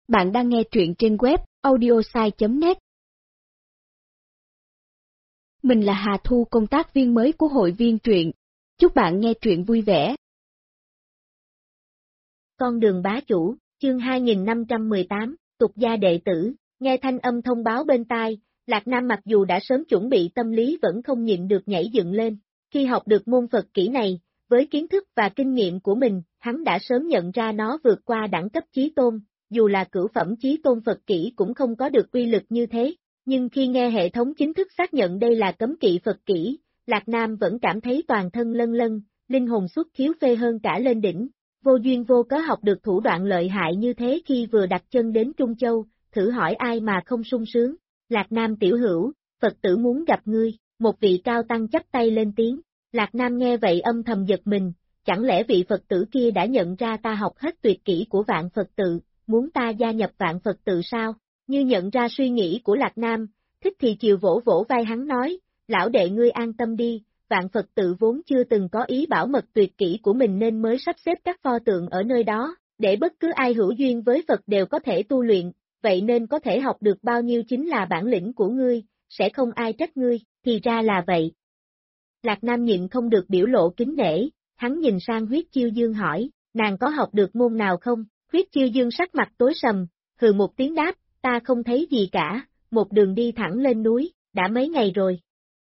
Bạn đang nghe truyện trên web audiosai.net. Mình là Hà Thu, công tác viên mới của hội viên truyện. Chúc bạn nghe truyện vui vẻ. Con đường bá chủ, chương 2518, tục gia đệ tử, nghe thanh âm thông báo bên tai, Lạc Nam mặc dù đã sớm chuẩn bị tâm lý vẫn không nhịn được nhảy dựng lên. Khi học được môn Phật kỹ này, với kiến thức và kinh nghiệm của mình, hắn đã sớm nhận ra nó vượt qua đẳng cấp chí tôn, dù là cửu phẩm chí tôn Phật kỹ cũng không có được uy lực như thế. Nhưng khi nghe hệ thống chính thức xác nhận đây là cấm kỵ Phật kỹ, Lạc Nam vẫn cảm thấy toàn thân lân lân, linh hồn xuất khiếu phê hơn cả lên đỉnh. Vô duyên vô cớ học được thủ đoạn lợi hại như thế khi vừa đặt chân đến Trung Châu, thử hỏi ai mà không sung sướng. Lạc Nam tiểu hữu, Phật tử muốn gặp ngươi, một vị cao tăng chắp tay lên tiếng. Lạc Nam nghe vậy âm thầm giật mình, chẳng lẽ vị Phật tử kia đã nhận ra ta học hết tuyệt kỹ của vạn Phật tự, muốn ta gia nhập vạn Phật tự sao? Như nhận ra suy nghĩ của Lạc Nam, Thích thì chiều vỗ vỗ vai hắn nói, lão đệ ngươi an tâm đi, vạn Phật tự vốn chưa từng có ý bảo mật tuyệt kỹ của mình nên mới sắp xếp các pho tượng ở nơi đó, để bất cứ ai hữu duyên với Phật đều có thể tu luyện, vậy nên có thể học được bao nhiêu chính là bản lĩnh của ngươi, sẽ không ai trách ngươi, thì ra là vậy. Lạc Nam nhịn không được biểu lộ kính nể, hắn nhìn sang Huyết Chiêu Dương hỏi, nàng có học được môn nào không? Huyết Chiêu Dương sắc mặt tối sầm, hừ một tiếng đáp, ta không thấy gì cả, một đường đi thẳng lên núi, đã mấy ngày rồi.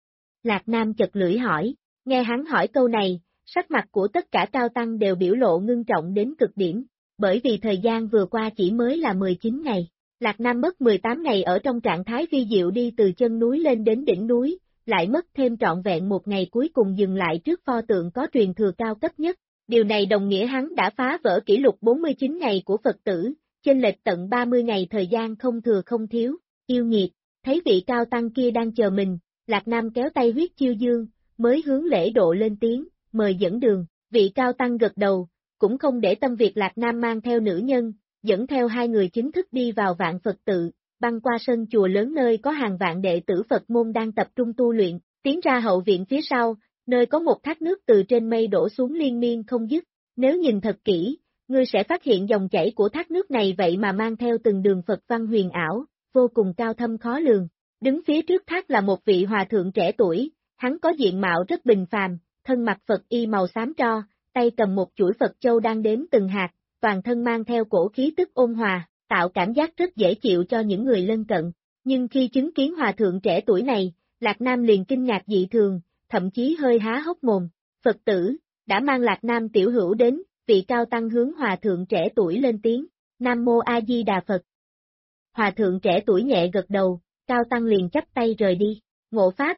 Lạc Nam chật lưỡi hỏi, nghe hắn hỏi câu này, sắc mặt của tất cả cao tăng đều biểu lộ ngưng trọng đến cực điểm, bởi vì thời gian vừa qua chỉ mới là 19 ngày. Lạc Nam mất 18 ngày ở trong trạng thái vi diệu đi từ chân núi lên đến đỉnh núi, lại mất thêm trọn vẹn một ngày cuối cùng dừng lại trước pho tượng có truyền thừa cao cấp nhất. Điều này đồng nghĩa hắn đã phá vỡ kỷ lục 49 ngày của Phật tử, chênh lệch tận 30 ngày thời gian không thừa không thiếu. Yêu nghiệt, thấy vị cao tăng kia đang chờ mình, Lạc Nam kéo tay Huyết Chiêu Dương, mới hướng lễ độ lên tiếng, mời dẫn đường. Vị cao tăng gật đầu, cũng không để tâm việc Lạc Nam mang theo nữ nhân, dẫn theo hai người chính thức đi vào vạn Phật tự, băng qua sân chùa lớn nơi có hàng vạn đệ tử Phật môn đang tập trung tu luyện, tiến ra hậu viện phía sau, nơi có một thác nước từ trên mây đổ xuống liên miên không dứt. Nếu nhìn thật kỹ, ngươi sẽ phát hiện dòng chảy của thác nước này vậy mà mang theo từng đường Phật văn huyền ảo, vô cùng cao thâm khó lường. Đứng phía trước thác là một vị hòa thượng trẻ tuổi, hắn có diện mạo rất bình phàm, thân mặc Phật y màu xám tro, tay cầm một chuỗi Phật châu đang đếm từng hạt, toàn thân mang theo cổ khí tức ôn hòa, tạo cảm giác rất dễ chịu cho những người lân cận. Nhưng khi chứng kiến hòa thượng trẻ tuổi này, Lạc Nam liền kinh ngạc dị thường, thậm chí hơi há hốc mồm. Phật tử, đã mang Lạc Nam tiểu hữu đến, vị cao tăng hướng hòa thượng trẻ tuổi lên tiếng, Nam Mô A Di Đà Phật. Hòa thượng trẻ tuổi nhẹ gật đầu, cao tăng liền chắp tay rời đi. Ngộ Pháp.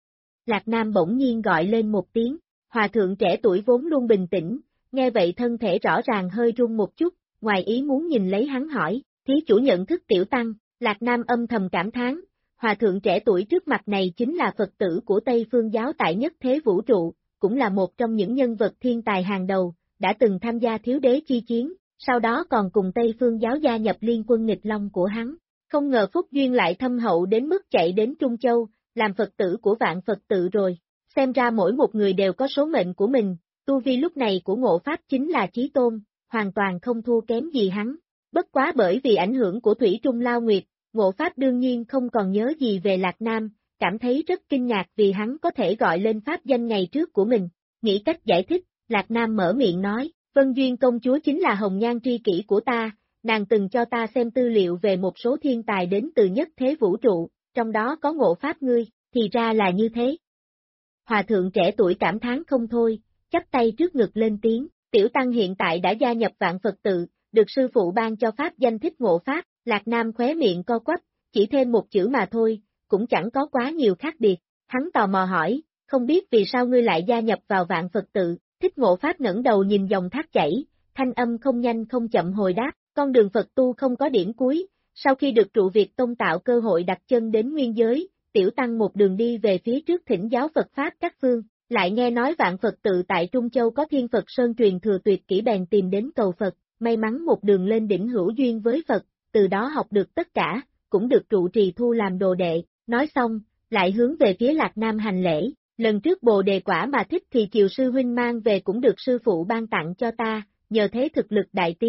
Lạc Nam bỗng nhiên gọi lên một tiếng, hòa thượng trẻ tuổi vốn luôn bình tĩnh, nghe vậy thân thể rõ ràng hơi run một chút, ngoài ý muốn nhìn lấy hắn hỏi, thí chủ nhận thức tiểu tăng. Lạc Nam âm thầm cảm thán, hòa thượng trẻ tuổi trước mặt này chính là Phật tử của Tây Phương giáo tại nhất thế vũ trụ, cũng là một trong những nhân vật thiên tài hàng đầu, đã từng tham gia thiếu đế chi chiến, sau đó còn cùng Tây Phương giáo gia nhập liên quân nghịch long của hắn. Không ngờ phúc duyên lại thâm hậu đến mức chạy đến Trung Châu, làm Phật tử của vạn Phật tự rồi. Xem ra mỗi một người đều có số mệnh của mình, tu vi lúc này của Ngộ Pháp chính là chí tôn, hoàn toàn không thua kém gì hắn. Bất quá bởi vì ảnh hưởng của Thủy Trung Lao Nguyệt, Ngộ Pháp đương nhiên không còn nhớ gì về Lạc Nam, cảm thấy rất kinh ngạc vì hắn có thể gọi lên pháp danh ngày trước của mình. Nghĩ cách giải thích, Lạc Nam mở miệng nói, Vân Duyên công chúa chính là hồng nhan tri kỷ của ta, nàng từng cho ta xem tư liệu về một số thiên tài đến từ nhất thế vũ trụ, trong đó có Ngộ Pháp ngươi, thì ra là như thế. Hòa thượng trẻ tuổi cảm thán không thôi, chắp tay trước ngực lên tiếng, tiểu tăng hiện tại đã gia nhập vạn Phật tự, được sư phụ ban cho pháp danh Thích Ngộ Pháp. Lạc Nam khóe miệng co quắp, chỉ thêm một chữ mà thôi, cũng chẳng có quá nhiều khác biệt. Hắn tò mò hỏi, không biết vì sao ngươi lại gia nhập vào vạn Phật tự. Thích Ngộ Pháp ngẩng đầu nhìn dòng thác chảy, thanh âm không nhanh không chậm hồi đáp, con đường Phật tu không có điểm cuối, sau khi được trụ Việt Tông tạo cơ hội đặt chân đến nguyên giới, tiểu tăng một đường đi về phía trước thỉnh giáo Phật Pháp các phương, lại nghe nói vạn Phật tự tại Trung Châu có Thiên Phật Sơn truyền thừa tuyệt kỹ bèn tìm đến cầu Phật, may mắn một đường lên đỉnh hữu duyên với Phật, từ đó học được tất cả, cũng được trụ trì thu làm đồ đệ. Nói xong, lại hướng về phía Lạc Nam hành lễ, lần trước bồ đề quả mà Thích thì chiều sư huynh mang về cũng được sư phụ ban tặng cho ta, nhờ thế thực lực đại tiến,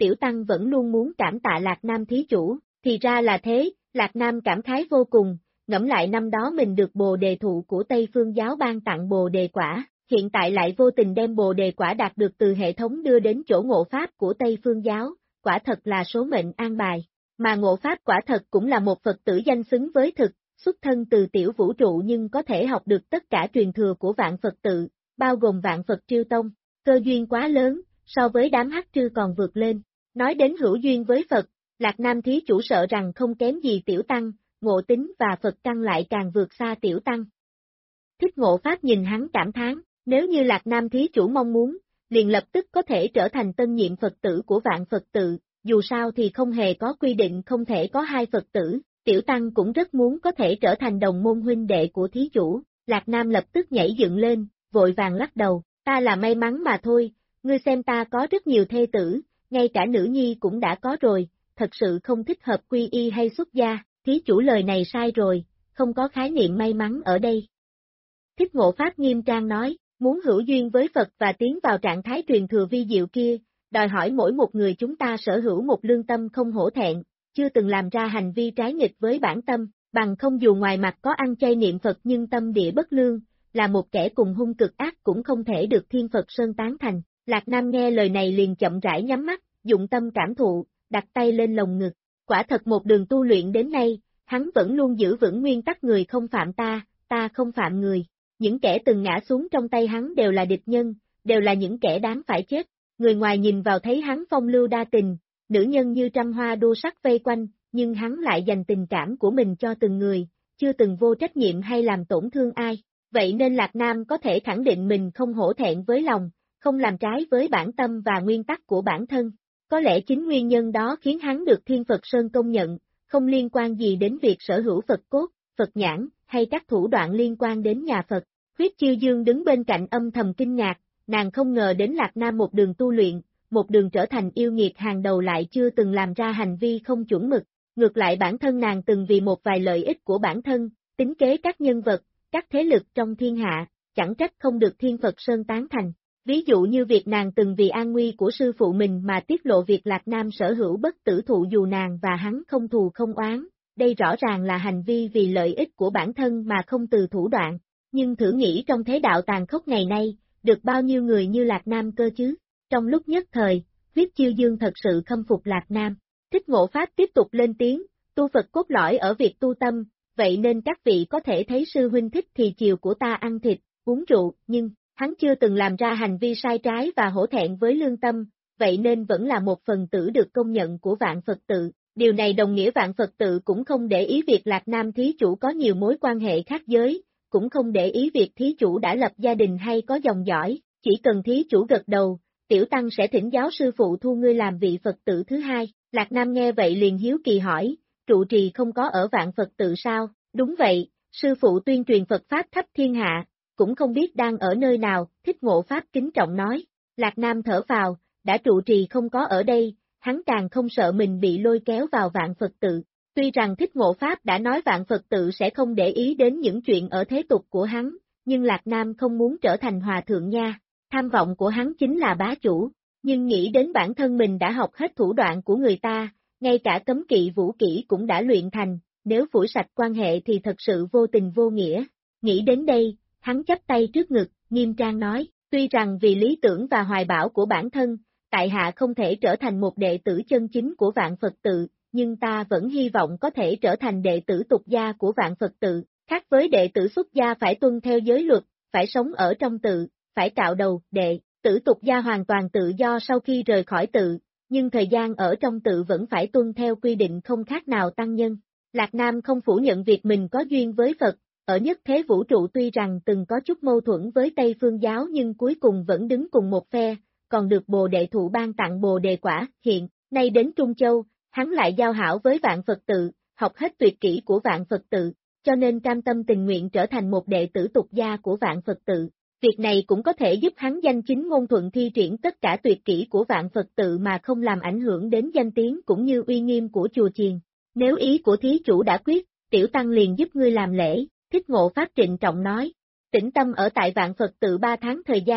tiểu tăng vẫn luôn muốn cảm tạ Lạc Nam thí chủ, thì ra là thế, Lạc Nam cảm khái vô cùng, ngẫm lại năm đó mình được bồ đề thụ của Tây Phương giáo ban tặng bồ đề quả, hiện tại lại vô tình đem bồ đề quả đạt được từ hệ thống đưa đến chỗ ngộ pháp của Tây Phương giáo, quả thật là số mệnh an bài, mà ngộ pháp quả thật cũng là một Phật tử danh xứng với thực, xuất thân từ tiểu vũ trụ nhưng có thể học được tất cả truyền thừa của vạn Phật tự, bao gồm vạn Phật Triêu Tông, cơ duyên quá lớn, so với đám hắc trư còn vượt lên. Nói đến hữu duyên với Phật, Lạc Nam thí chủ sợ rằng không kém gì tiểu tăng, ngộ tính và Phật căn lại càng vượt xa tiểu tăng. Thích Ngộ Pháp nhìn hắn cảm thán, nếu như Lạc Nam thí chủ mong muốn, liền lập tức có thể trở thành tân nhiệm Phật tử của vạn Phật tự, dù sao thì không hề có quy định không thể có hai Phật tử, tiểu tăng cũng rất muốn có thể trở thành đồng môn huynh đệ của thí chủ, Lạc Nam lập tức nhảy dựng lên, vội vàng lắc đầu, ta là may mắn mà thôi, ngươi xem ta có rất nhiều thê tử, ngay cả nữ nhi cũng đã có rồi, thật sự không thích hợp quy y hay xuất gia, thí chủ lời này sai rồi, không có khái niệm may mắn ở đây. Thích Ngộ Pháp nghiêm trang nói, muốn hữu duyên với Phật và tiến vào trạng thái truyền thừa vi diệu kia, đòi hỏi mỗi một người chúng ta sở hữu một lương tâm không hổ thẹn, chưa từng làm ra hành vi trái nghịch với bản tâm, bằng không dù ngoài mặt có ăn chay niệm Phật nhưng tâm địa bất lương, là một kẻ cùng hung cực ác cũng không thể được Thiên Phật Sơn tán thành. Lạc Nam nghe lời này liền chậm rãi nhắm mắt, dụng tâm cảm thụ, đặt tay lên lồng ngực. Quả thật một đường tu luyện đến nay, hắn vẫn luôn giữ vững nguyên tắc người không phạm ta, ta không phạm người. Những kẻ từng ngã xuống trong tay hắn đều là địch nhân, đều là những kẻ đáng phải chết. Người ngoài nhìn vào thấy hắn phong lưu đa tình, nữ nhân như trăm hoa đua sắc vây quanh, nhưng hắn lại dành tình cảm của mình cho từng người, chưa từng vô trách nhiệm hay làm tổn thương ai. Vậy nên Lạc Nam có thể khẳng định mình không hổ thẹn với lòng, không làm trái với bản tâm và nguyên tắc của bản thân. Có lẽ chính nguyên nhân đó khiến hắn được Thiên Phật Sơn công nhận, không liên quan gì đến việc sở hữu Phật cốt, Phật nhãn, hay các thủ đoạn liên quan đến nhà Phật. Huyết Chiêu Dương đứng bên cạnh âm thầm kinh ngạc, nàng không ngờ đến Lạc Nam một đường tu luyện, một đường trở thành yêu nghiệt hàng đầu lại chưa từng làm ra hành vi không chuẩn mực. Ngược lại bản thân nàng từng vì một vài lợi ích của bản thân, tính kế các nhân vật, các thế lực trong thiên hạ, chẳng trách không được Thiên Phật Sơn tán thành. Ví dụ như việc nàng từng vì an nguy của sư phụ mình mà tiết lộ việc Lạc Nam sở hữu bất tử thụ dù nàng và hắn không thù không oán, đây rõ ràng là hành vi vì lợi ích của bản thân mà không từ thủ đoạn. Nhưng thử nghĩ trong thế đạo tàn khốc ngày nay, được bao nhiêu người như Lạc Nam cơ chứ? Trong lúc nhất thời, Huyết Chiêu Dương thật sự khâm phục Lạc Nam. Thích Ngộ Pháp tiếp tục lên tiếng, tu Phật cốt lõi ở việc tu tâm, vậy nên các vị có thể thấy sư huynh thích thì chiều của ta ăn thịt, uống rượu, nhưng hắn chưa từng làm ra hành vi sai trái và hổ thẹn với lương tâm, vậy nên vẫn là một phần tử được công nhận của vạn Phật tự. Điều này đồng nghĩa vạn Phật tự cũng không để ý việc Lạc Nam thí chủ có nhiều mối quan hệ khác giới, cũng không để ý việc thí chủ đã lập gia đình hay có dòng dõi, chỉ cần thí chủ gật đầu, tiểu tăng sẽ thỉnh giáo sư phụ thu ngươi làm vị Phật tử thứ hai. Lạc Nam nghe vậy liền hiếu kỳ hỏi, trụ trì không có ở vạn Phật tự sao? Đúng vậy, sư phụ tuyên truyền Phật Pháp khắp thiên hạ, cũng không biết đang ở nơi nào, Thích Ngộ Pháp kính trọng nói. Lạc Nam thở phào, đã trụ trì không có ở đây, hắn càng không sợ mình bị lôi kéo vào vạn Phật tự. Tuy rằng Thích Ngộ Pháp đã nói vạn Phật tự sẽ không để ý đến những chuyện ở thế tục của hắn, nhưng Lạc Nam không muốn trở thành hòa thượng nha, tham vọng của hắn chính là bá chủ, nhưng nghĩ đến bản thân mình đã học hết thủ đoạn của người ta, ngay cả cấm kỵ vũ kỹ cũng đã luyện thành, nếu phủi sạch quan hệ thì thật sự vô tình vô nghĩa. Nghĩ đến đây, hắn chắp tay trước ngực, nghiêm trang nói, tuy rằng vì lý tưởng và hoài bão của bản thân, tại hạ không thể trở thành một đệ tử chân chính của vạn Phật tự, nhưng ta vẫn hy vọng có thể trở thành đệ tử tục gia của vạn Phật tự, khác với đệ tử xuất gia phải tuân theo giới luật, phải sống ở trong tự, phải cạo đầu, đệ tử tục gia hoàn toàn tự do sau khi rời khỏi tự, nhưng thời gian ở trong tự vẫn phải tuân theo quy định không khác nào tăng nhân. Lạc Nam không phủ nhận việc mình có duyên với Phật, ở nhất thế vũ trụ tuy rằng từng có chút mâu thuẫn với Tây Phương giáo nhưng cuối cùng vẫn đứng cùng một phe, còn được Bồ Đề Thụ ban tặng Bồ Đề Quả, hiện, nay đến Trung Châu, hắn lại giao hảo với vạn Phật tự, học hết tuyệt kỹ của vạn Phật tự, cho nên cam tâm tình nguyện trở thành một đệ tử tục gia của vạn Phật tự. Việc này cũng có thể giúp hắn danh chính ngôn thuận thi triển tất cả tuyệt kỹ của vạn Phật tự mà không làm ảnh hưởng đến danh tiếng cũng như uy nghiêm của chùa chiền. Nếu ý của thí chủ đã quyết, tiểu tăng liền giúp ngươi làm lễ, Thích Ngộ Pháp trịnh trọng nói. Tĩnh tâm ở tại vạn Phật tự 3 tháng thời gian,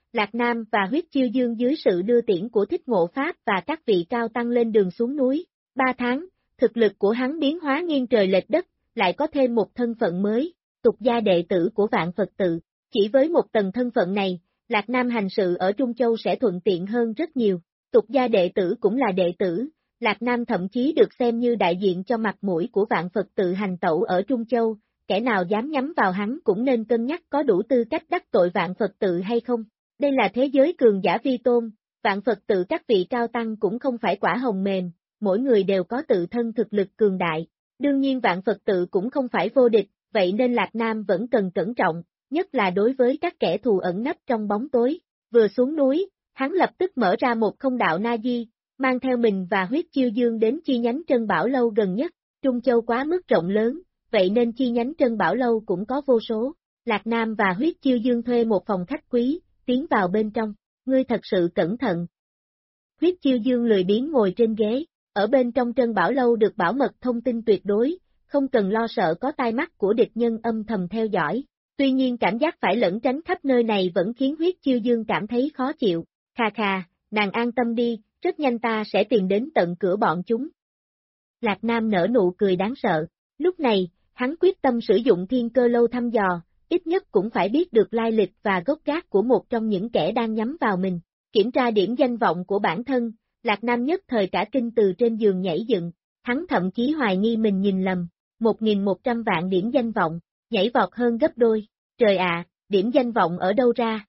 Lạc Nam và Huyết Chiêu Dương dưới sự đưa tiễn của Thích Ngộ Pháp và các vị cao tăng lên đường xuống núi. 3 tháng, thực lực của hắn biến hóa nghiêng trời lệch đất, lại có thêm một thân phận mới, tục gia đệ tử của Vạn Phật Tự. Chỉ với một tầng thân phận này, Lạc Nam hành sự ở Trung Châu sẽ thuận tiện hơn rất nhiều. Tục gia đệ tử cũng là đệ tử, Lạc Nam thậm chí được xem như đại diện cho mặt mũi của Vạn Phật Tự hành tẩu ở Trung Châu, kẻ nào dám nhắm vào hắn cũng nên cân nhắc có đủ tư cách đắc tội Vạn Phật Tự hay không. Đây là thế giới cường giả vi tôn, Vạn Phật Tự các vị cao tăng cũng không phải quả hồng mềm, mỗi người đều có tự thân thực lực cường đại. Đương nhiên Vạn Phật Tự cũng không phải vô địch, vậy nên Lạc Nam vẫn cần cẩn trọng, nhất là đối với các kẻ thù ẩn nấp trong bóng tối. Vừa xuống núi, hắn lập tức mở ra một không đạo na di, mang theo mình và Huyết Chiêu Dương đến chi nhánh Trân Bảo Lâu gần nhất. Trung Châu quá mức rộng lớn, vậy nên chi nhánh Trân Bảo Lâu cũng có vô số. Lạc Nam và Huyết Chiêu Dương thuê một phòng khách quý, tiến vào bên trong. Ngươi thật sự cẩn thận. Huyết Chiêu Dương lười biếng ngồi trên ghế, ở bên trong Trân Bảo Lâu được bảo mật thông tin tuyệt đối, không cần lo sợ có tai mắt của địch nhân âm thầm theo dõi. Tuy nhiên cảm giác phải lẩn tránh khắp nơi này vẫn khiến Huyết Chiêu Dương cảm thấy khó chịu. Khà khà, nàng an tâm đi, rất nhanh ta sẽ tìm đến tận cửa bọn chúng. Lạc Nam nở nụ cười đáng sợ. Lúc này, hắn quyết tâm sử dụng Thiên Cơ Lâu thăm dò, ít nhất cũng phải biết được lai lịch và gốc gác của một trong những kẻ đang nhắm vào mình. Kiểm tra điểm danh vọng của bản thân, Lạc Nam nhất thời cả kinh từ trên giường nhảy dựng, hắn thậm chí hoài nghi mình nhìn lầm, 1.100 vạn điểm danh vọng, nhảy vọt hơn gấp đôi. Trời ạ, điểm danh vọng ở đâu ra?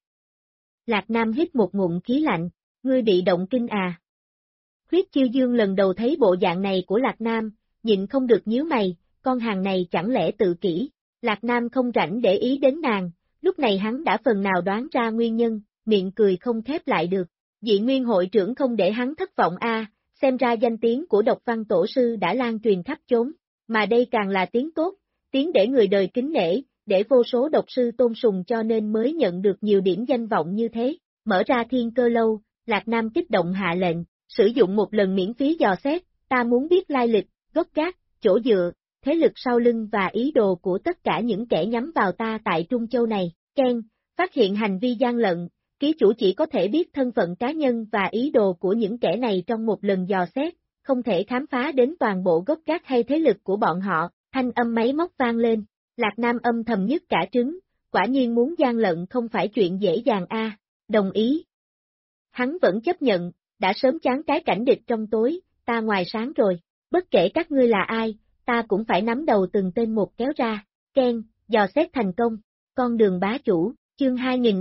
Lạc Nam hít một ngụm khí lạnh, ngươi bị động kinh à? Huyết Chiêu Dương lần đầu thấy bộ dạng này của Lạc Nam, nhịn không được nhíu mày, con hàng này chẳng lẽ tự kỷ? Lạc Nam không rảnh để ý đến nàng, lúc này hắn đã phần nào đoán ra nguyên nhân, miệng cười không khép lại được. Dị Nguyên hội trưởng không để hắn thất vọng xem ra danh tiếng của độc văn tổ sư đã lan truyền khắp chốn, mà đây càng là tiếng tốt, tiếng để người đời kính nể, để vô số độc sư tôn sùng cho nên mới nhận được nhiều điểm danh vọng như thế. Mở ra Thiên Cơ Lâu, Lạc Nam kích động hạ lệnh, sử dụng một lần miễn phí dò xét, ta muốn biết lai lịch, gốc gác, chỗ dựa, thế lực sau lưng và ý đồ của tất cả những kẻ nhắm vào ta tại Trung Châu này. Ken, phát hiện hành vi gian lận, ký chủ chỉ có thể biết thân phận cá nhân và ý đồ của những kẻ này trong một lần dò xét, không thể khám phá đến toàn bộ gốc gác hay thế lực của bọn họ. Thanh âm máy móc vang lên, Lạc Nam âm thầm nhức cả trứng, quả nhiên muốn gian lận không phải chuyện dễ dàng đồng ý. Hắn vẫn chấp nhận, đã sớm chán cái cảnh địch trong tối, ta ngoài sáng rồi, bất kể các ngươi là ai, ta cũng phải nắm đầu từng tên một kéo ra. Ken, dò xét thành công, con đường bá chủ, chương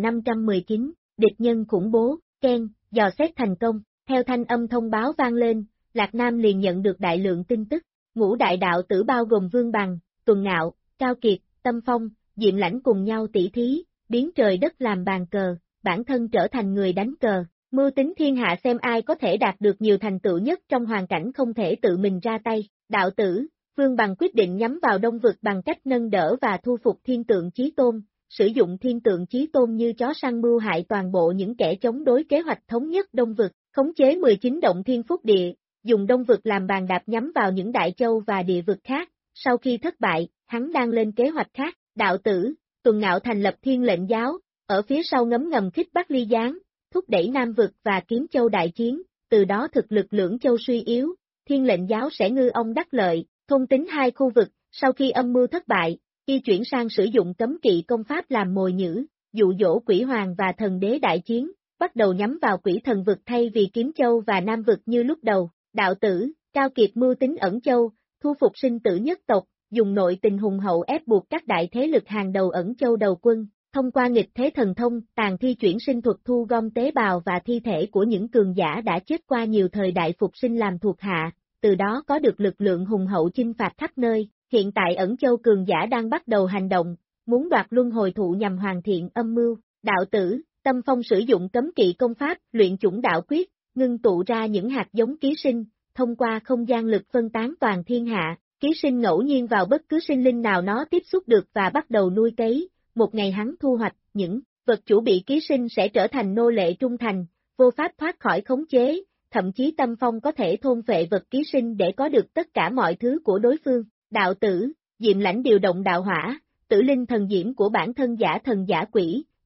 2519, địch nhân khủng bố. Ken, dò xét thành công, theo thanh âm thông báo vang lên, Lạc Nam liền nhận được đại lượng tin tức. Ngũ đại đạo tử bao gồm Vương Bằng, Tuần Ngạo, Cao Kiệt, Tâm Phong, Diệm Lãnh cùng nhau tỉ thí, biến trời đất làm bàn cờ, bản thân trở thành người đánh cờ, mưu tính thiên hạ xem ai có thể đạt được nhiều thành tựu nhất trong hoàn cảnh không thể tự mình ra tay. Đạo tử, Vương Bằng quyết định nhắm vào Đông Vực bằng cách nâng đỡ và thu phục Thiên Tượng Chí Tôn, sử dụng Thiên Tượng Chí Tôn như chó săn mưu hại toàn bộ những kẻ chống đối kế hoạch thống nhất Đông Vực, khống chế 19 động thiên phúc địa, dùng Đông Vực làm bàn đạp nhắm vào những đại châu và địa vực khác. Sau khi thất bại, hắn đang lên kế hoạch khác. Đạo tử, Tuần Ngạo thành lập Thiên Lệnh Giáo, ở phía sau ngấm ngầm khích Bắc Ly Giáng, thúc đẩy Nam Vực và Kiếm Châu đại chiến, từ đó thực lực lưỡng châu suy yếu, Thiên Lệnh Giáo sẽ ngư ông đắc lợi. Thôn tính hai khu vực, sau khi âm mưu thất bại, y chuyển sang sử dụng cấm kỵ công pháp làm mồi nhử, dụ dỗ Quỷ Hoàng và Thần Đế đại chiến, bắt đầu nhắm vào Quỷ Thần Vực thay vì Kiếm Châu và Nam Vực như lúc đầu. Đạo tử, Cao Kiệt mưu tính ẩn châu, thu phục sinh tử nhất tộc, dùng nội tình hùng hậu ép buộc các đại thế lực hàng đầu ẩn châu đầu quân, thông qua nghịch thế thần thông, tàn thi chuyển sinh thuật thu gom tế bào và thi thể của những cường giả đã chết qua nhiều thời đại phục sinh làm thuộc hạ, từ đó có được lực lượng hùng hậu chinh phạt khắp nơi. Hiện tại ẩn châu cường giả đang bắt đầu hành động, muốn đoạt luân hồi thụ nhằm hoàn thiện âm mưu. Đạo tử, Tâm Phong sử dụng cấm kỵ công pháp, luyện chủng đạo quyết, ngưng tụ ra những hạt giống ký sinh, thông qua không gian lực phân tán toàn thiên hạ, ký sinh ngẫu nhiên vào bất cứ sinh linh nào nó tiếp xúc được và bắt đầu nuôi cấy. Một ngày hắn thu hoạch, những vật chủ bị ký sinh sẽ trở thành nô lệ trung thành, vô pháp thoát khỏi khống chế, thậm chí Tâm Phong có thể thôn phệ vật ký sinh để có được tất cả mọi thứ của đối phương. Đạo tử, Diệm Lãnh điều động đạo hỏa, tử linh thần diễm của bản thân giả thần giả quỷ,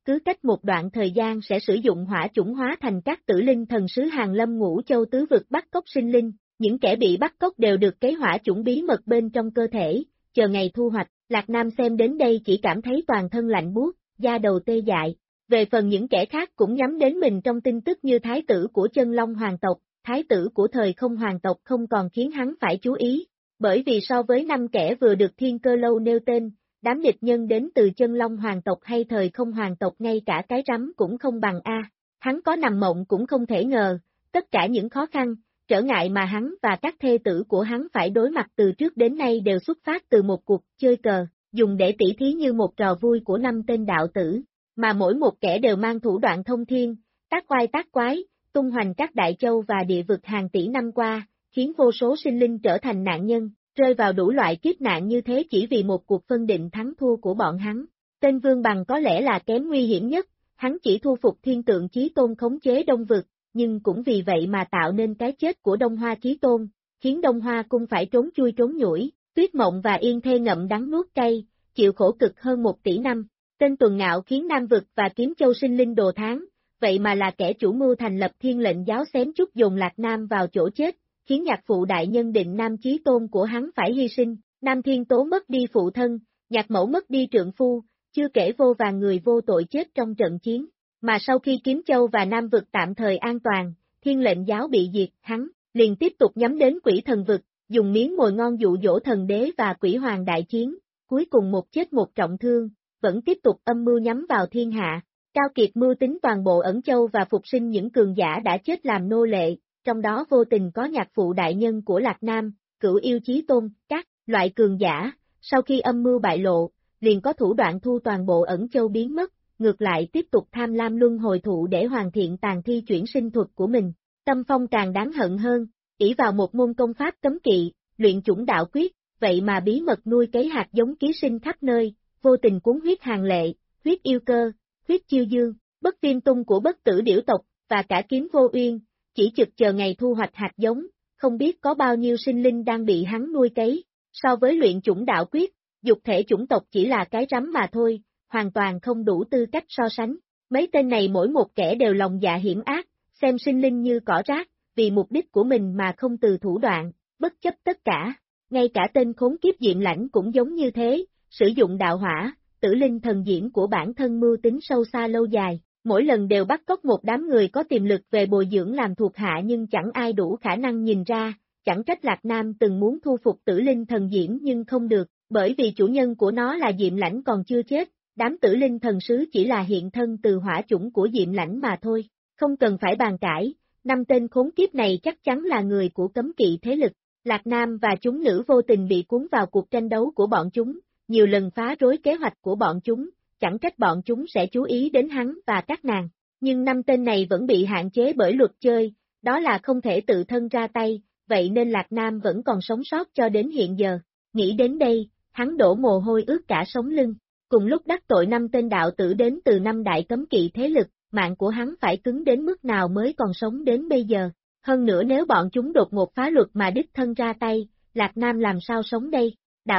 cứ cách một đoạn thời gian sẽ sử dụng hỏa chủng hóa thành các tử linh thần sứ hàng lâm ngũ châu tứ vực bắt cóc sinh linh, những kẻ bị bắt cóc đều được kế hỏa chủng bí mật bên trong cơ thể, chờ ngày thu hoạch. Lạc Nam xem đến đây chỉ cảm thấy toàn thân lạnh buốt, da đầu tê dại. Về phần những kẻ khác cũng nhắm đến mình trong tin tức như thái tử của chân long hoàng tộc, thái tử của thời không hoàng tộc không còn khiến hắn phải chú ý, bởi vì so với 5 kẻ vừa được Thiên Cơ Lâu nêu tên, đám địch nhân đến từ chân long hoàng tộc hay thời không hoàng tộc ngay cả cái rắm cũng không bằng a. Hắn có nằm mộng cũng không thể ngờ, tất cả những khó khăn, trở ngại mà hắn và các thê tử của hắn phải đối mặt từ trước đến nay đều xuất phát từ một cuộc chơi cờ, dùng để tỉ thí như một trò vui của 5 tên đạo tử, mà mỗi một kẻ đều mang thủ đoạn thông thiên, tác oai tác quái, tung hoành các đại châu và địa vực hàng tỷ năm qua, khiến vô số sinh linh trở thành nạn nhân, rơi vào đủ loại kiếp nạn như thế chỉ vì một cuộc phân định thắng thua của bọn hắn. Tên Vương Bằng có lẽ là kém nguy hiểm nhất, hắn chỉ thu phục Thiên Tượng Chí Tôn khống chế Đông Vực, nhưng cũng vì vậy mà tạo nên cái chết của Đông Hoa Chí Tôn, khiến Đông Hoa Cung phải trốn chui trốn nhủi, Tuyết Mộng và Yên Thê ngậm đắng nuốt cay, chịu khổ cực hơn 1 tỷ năm. Tên Tuần Ngạo khiến Nam Vực và Kiếm Châu sinh linh đồ tháng, vậy mà là kẻ chủ mưu thành lập Thiên Lệnh Giáo xém chút dồn Lạc Nam vào chỗ chết, khiến nhạc phụ đại nhân Định Nam Chí Tôn của hắn phải hy sinh, Nam Thiên Tố mất đi phụ thân, nhạc mẫu mất đi trượng phu, chưa kể vô vàn người vô tội chết trong trận chiến. Mà sau khi Kiếm Châu và Nam Vực tạm thời an toàn, Thiên Lệnh Giáo bị diệt, hắn liền tiếp tục nhắm đến Quỷ Thần Vực, dùng miếng mồi ngon dụ dỗ thần đế và Quỷ Hoàng đại chiến, cuối cùng một chết một trọng thương, vẫn tiếp tục âm mưu nhắm vào thiên hạ. Cao Kiệt mưu tính toàn bộ Ẩn Châu và phục sinh những cường giả đã chết làm nô lệ, trong đó vô tình có nhạc phụ đại nhân của Lạc Nam, Cửu Yêu Chí Tôn, các loại cường giả, sau khi âm mưu bại lộ, liền có thủ đoạn thu toàn bộ Ẩn Châu biến mất, ngược lại tiếp tục tham lam luân hồi thụ để hoàn thiện tàn thi chuyển sinh thuật của mình. Tâm Phong càng đáng hận hơn, ỷ vào một môn công pháp cấm kỵ, luyện chủng đạo quyết, vậy mà bí mật nuôi cấy hạt giống ký sinh khắp nơi, vô tình cuốn huyết Hàng Lệ, huyết Yêu Cơ, huyết Chiêu Dương, Bất Viêm Tung của Bất Tử Điểu tộc, và cả Kiếm Vô Uyên, chỉ trực chờ ngày thu hoạch hạt giống, không biết có bao nhiêu sinh linh đang bị hắn nuôi cấy. So với luyện chủng đạo quyết, dục thể chủng tộc chỉ là cái rắm mà thôi, hoàn toàn không đủ tư cách so sánh. Mấy tên này mỗi một kẻ đều lòng dạ hiểm ác, xem sinh linh như cỏ rác, vì mục đích của mình mà không từ thủ đoạn, bất chấp tất cả. Ngay cả tên khốn kiếp Diệm Lãnh cũng giống như thế, sử dụng đạo hỏa, tử linh thần diễm của bản thân mưu tính sâu xa lâu dài, mỗi lần đều bắt cóc một đám người có tiềm lực về bồi dưỡng làm thuộc hạ nhưng chẳng ai đủ khả năng nhìn ra, chẳng trách Lạc Nam từng muốn thu phục tử linh thần diễm nhưng không được, bởi vì chủ nhân của nó là Diệm Lãnh còn chưa chết, đám tử linh thần sứ chỉ là hiện thân từ hỏa chủng của Diệm Lãnh mà thôi, không cần phải bàn cãi, 5 tên khốn kiếp này chắc chắn là người của cấm kỵ thế lực. Lạc Nam và chúng nữ vô tình bị cuốn vào cuộc tranh đấu của bọn chúng, nhiều lần phá rối kế hoạch của bọn chúng, chẳng trách bọn chúng sẽ chú ý đến hắn và các nàng. Nhưng 5 tên này vẫn bị hạn chế bởi luật chơi, đó là không thể tự thân ra tay, vậy nên Lạc Nam vẫn còn sống sót cho đến hiện giờ. Nghĩ đến đây, hắn đổ mồ hôi ướt cả sống lưng. Cùng lúc đắc tội 5 tên đạo tử đến từ 5 đại cấm kỵ thế lực, mạng của hắn phải cứng đến mức nào mới còn sống đến bây giờ. Hơn nữa nếu bọn chúng đột ngột phá luật mà đích thân ra tay, Lạc Nam làm sao sống đây?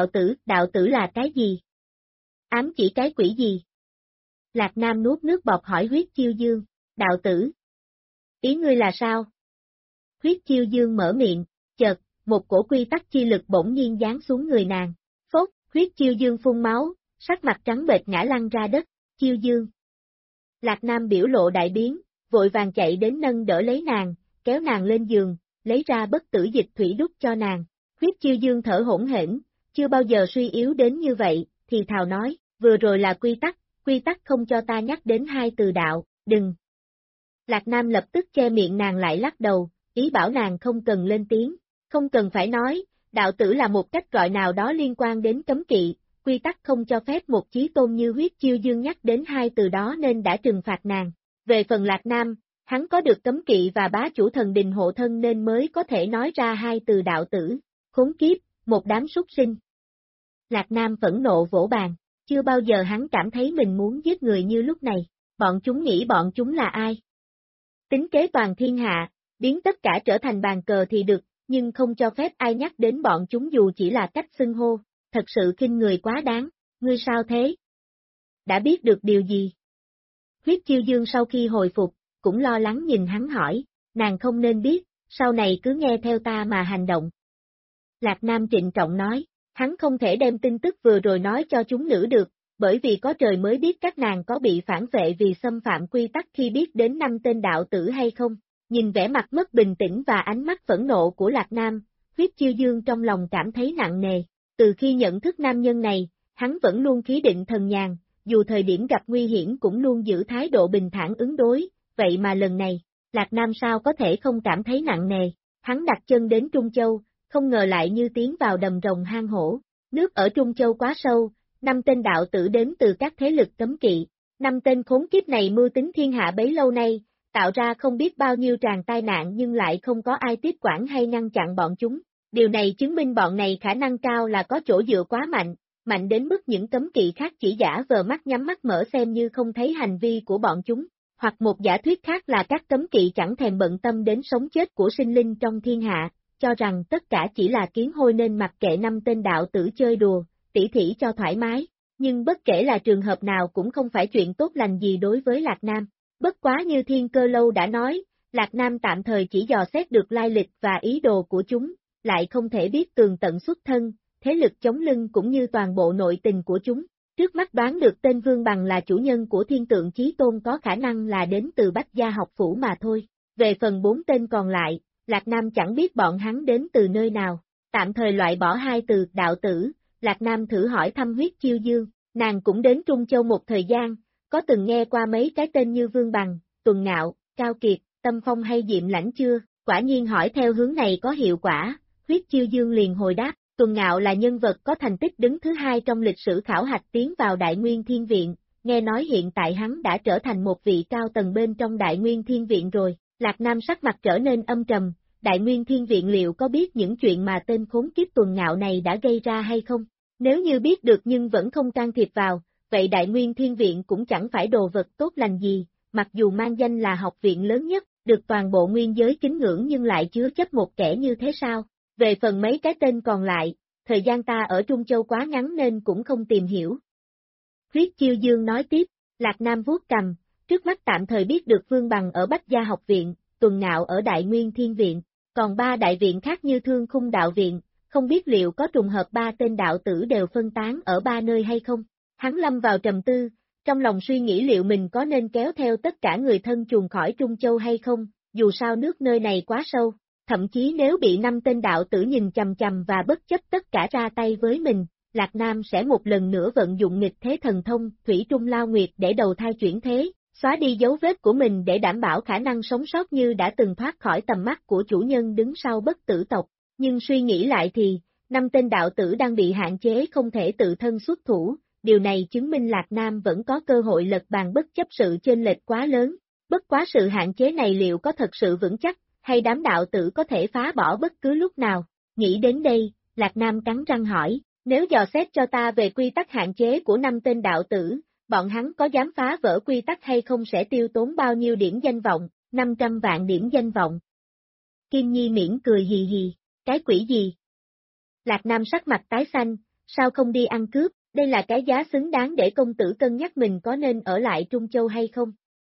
Đạo tử là cái gì? Ám chỉ cái quỷ gì? Lạc Nam nuốt nước bọt hỏi huyết Chiêu Dương, đạo tử. Ý ngươi là sao? Huyết Chiêu Dương mở miệng, chợt, một cổ quy tắc chi lực bỗng nhiên giáng xuống người nàng. Phốt, huyết Chiêu Dương phun máu, sắc mặt trắng bệch ngã lăn ra đất, Chiêu Dương. Lạc Nam biểu lộ đại biến, vội vàng chạy đến nâng đỡ lấy nàng, kéo nàng lên giường, lấy ra bất tử dịch thủy đút cho nàng. Huyết Chiêu Dương thở hổn hển, chưa bao giờ suy yếu đến như vậy, thì thào nói, vừa rồi là quy tắc không cho ta nhắc đến 2 từ đạo, đừng. Lạc Nam lập tức che miệng nàng lại lắc đầu, ý bảo nàng không cần lên tiếng, không cần phải nói, đạo tử là một cách gọi nào đó liên quan đến cấm kỵ, quy tắc không cho phép một chí tôn như huyết Chiêu Dương nhắc đến 2 từ đó nên đã trừng phạt nàng. Về phần Lạc Nam, hắn có được cấm kỵ và bá chủ thần đình hộ thân nên mới có thể nói ra 2 từ đạo tử, khốn kiếp, một đám súc sinh. Lạc Nam phẫn nộ vỗ bàn, chưa bao giờ hắn cảm thấy mình muốn giết người như lúc này, bọn chúng nghĩ bọn chúng là ai? Tính kế toàn thiên hạ, biến tất cả trở thành bàn cờ thì được, nhưng không cho phép ai nhắc đến bọn chúng dù chỉ là cách xưng hô, thật sự khinh người quá đáng, ngươi sao thế? Đã biết được điều gì? Huyết Chiêu Dương sau khi hồi phục, cũng lo lắng nhìn hắn hỏi, nàng không nên biết, sau này cứ nghe theo ta mà hành động. Lạc Nam trịnh trọng nói, hắn không thể đem tin tức vừa rồi nói cho chúng nữ được, bởi vì có trời mới biết các nàng có bị phản vệ vì xâm phạm quy tắc khi biết đến 5 tên đạo tử hay không. Nhìn vẻ mặt mất bình tĩnh và ánh mắt phẫn nộ của Lạc Nam, Huyết Chiêu Dương trong lòng cảm thấy nặng nề. Từ khi nhận thức nam nhân này, hắn vẫn luôn khí định thần nhàn, dù thời điểm gặp nguy hiểm cũng luôn giữ thái độ bình thản ứng đối, vậy mà lần này, Lạc Nam sao có thể không cảm thấy nặng nề. Hắn đặt chân đến Trung Châu, không ngờ lại như tiến vào đầm rồng hang hổ. Nước ở Trung Châu quá sâu, 5 tên đạo tử đến từ các thế lực cấm kỵ. 5 tên khốn kiếp này mưu tính thiên hạ bấy lâu nay, tạo ra không biết bao nhiêu tràng tai nạn nhưng lại không có ai tiếp quản hay ngăn chặn bọn chúng. Điều này chứng minh bọn này khả năng cao là có chỗ dựa quá mạnh, mạnh đến mức những cấm kỵ khác chỉ giả vờ mắt nhắm mắt mở xem như không thấy hành vi của bọn chúng. Hoặc một giả thuyết khác là các cấm kỵ chẳng thèm bận tâm đến sống chết của sinh linh trong thiên hạ, cho rằng tất cả chỉ là kiến hôi nên mặc kệ 5 tên đạo tử chơi đùa, tỉ thỉ cho thoải mái. Nhưng bất kể là trường hợp nào cũng không phải chuyện tốt lành gì đối với Lạc Nam. Bất quá như Thiên Cơ Lâu đã nói, Lạc Nam tạm thời chỉ dò xét được lai lịch và ý đồ của chúng, lại không thể biết tường tận xuất thân, thế lực chống lưng cũng như toàn bộ nội tình của chúng. Trước mắt đoán được tên Vương Bằng là chủ nhân của Thiên Tượng Chí Tôn có khả năng là đến từ Bách Gia học phủ mà thôi. Về phần 4 tên còn lại, Lạc Nam chẳng biết bọn hắn đến từ nơi nào. Tạm thời loại bỏ 2 từ đạo tử, Lạc Nam thử hỏi thăm Huyết Chiêu Dương, nàng cũng đến Trung Châu một thời gian, có từng nghe qua mấy cái tên như Vương Bằng, Tuần Ngạo, Cao Kiệt, Tâm Phong hay Diệm Lãnh chưa? Quả nhiên hỏi theo hướng này có hiệu quả, Huyết Chiêu Dương liền hồi đáp, Tuần Ngạo là nhân vật có thành tích đứng thứ 2 trong lịch sử khảo hạch tiến vào Đại Nguyên Thiên Viện, nghe nói hiện tại hắn đã trở thành một vị cao tầng bên trong Đại Nguyên Thiên Viện rồi. Lạc Nam sắc mặt trở nên âm trầm, Đại Nguyên Thiên Viện liệu có biết những chuyện mà tên khốn kiếp Tuần Ngạo này đã gây ra hay không? Nếu như biết được nhưng vẫn không can thiệp vào, vậy Đại Nguyên Thiên Viện cũng chẳng phải đồ vật tốt lành gì, mặc dù mang danh là học viện lớn nhất, được toàn bộ nguyên giới kính ngưỡng nhưng lại chứa chấp một kẻ như thế sao? Về phần mấy cái tên còn lại, thời gian ta ở Trung Châu quá ngắn nên cũng không tìm hiểu. Huyết Chiêu Dương nói tiếp, Lạc Nam vuốt cằm, trước mắt tạm thời biết được Vương Bằng ở Bách Gia học viện, Tuần Ngạo ở Đại Nguyên Thiên Viện, còn 3 đại viện khác như Thương Khung Đạo Viện, không biết liệu có trùng hợp 3 tên đạo tử đều phân tán ở 3 nơi hay không. Hắn lâm vào trầm tư, trong lòng suy nghĩ liệu mình có nên kéo theo tất cả người thân chuồn khỏi Trung Châu hay không, dù sao nước nơi này quá sâu, thậm chí nếu bị 5 tên đạo tử nhìn chằm chằm và bất chấp tất cả ra tay với mình, Lạc Nam sẽ một lần nữa vận dụng nghịch thế thần thông, Thủy Trung Lao Nguyệt để đầu thai chuyển thế, xóa đi dấu vết của mình để đảm bảo khả năng sống sót như đã từng thoát khỏi tầm mắt của chủ nhân đứng sau bất tử tộc. Nhưng suy nghĩ lại thì, 5 tên đạo tử đang bị hạn chế không thể tự thân xuất thủ, điều này chứng minh Lạc Nam vẫn có cơ hội lật bàn bất chấp sự chênh lệch quá lớn. Bất quá sự hạn chế này liệu có thật sự vững chắc, hay đám đạo tử có thể phá bỏ bất cứ lúc nào? Nghĩ đến đây, Lạc Nam cắn răng hỏi, nếu dò xét cho ta về quy tắc hạn chế của 5 tên đạo tử, bọn hắn có dám phá vỡ quy tắc hay không, sẽ tiêu tốn bao nhiêu điểm danh vọng? 500 vạn điểm danh vọng. Kim Nhi miễn cười hì hì, cái quỷ gì? Lạc Nam sắc mặt tái xanh, sao không đi ăn cướp, đây là cái giá xứng đáng để công tử cân nhắc mình có nên ở lại Trung Châu hay không?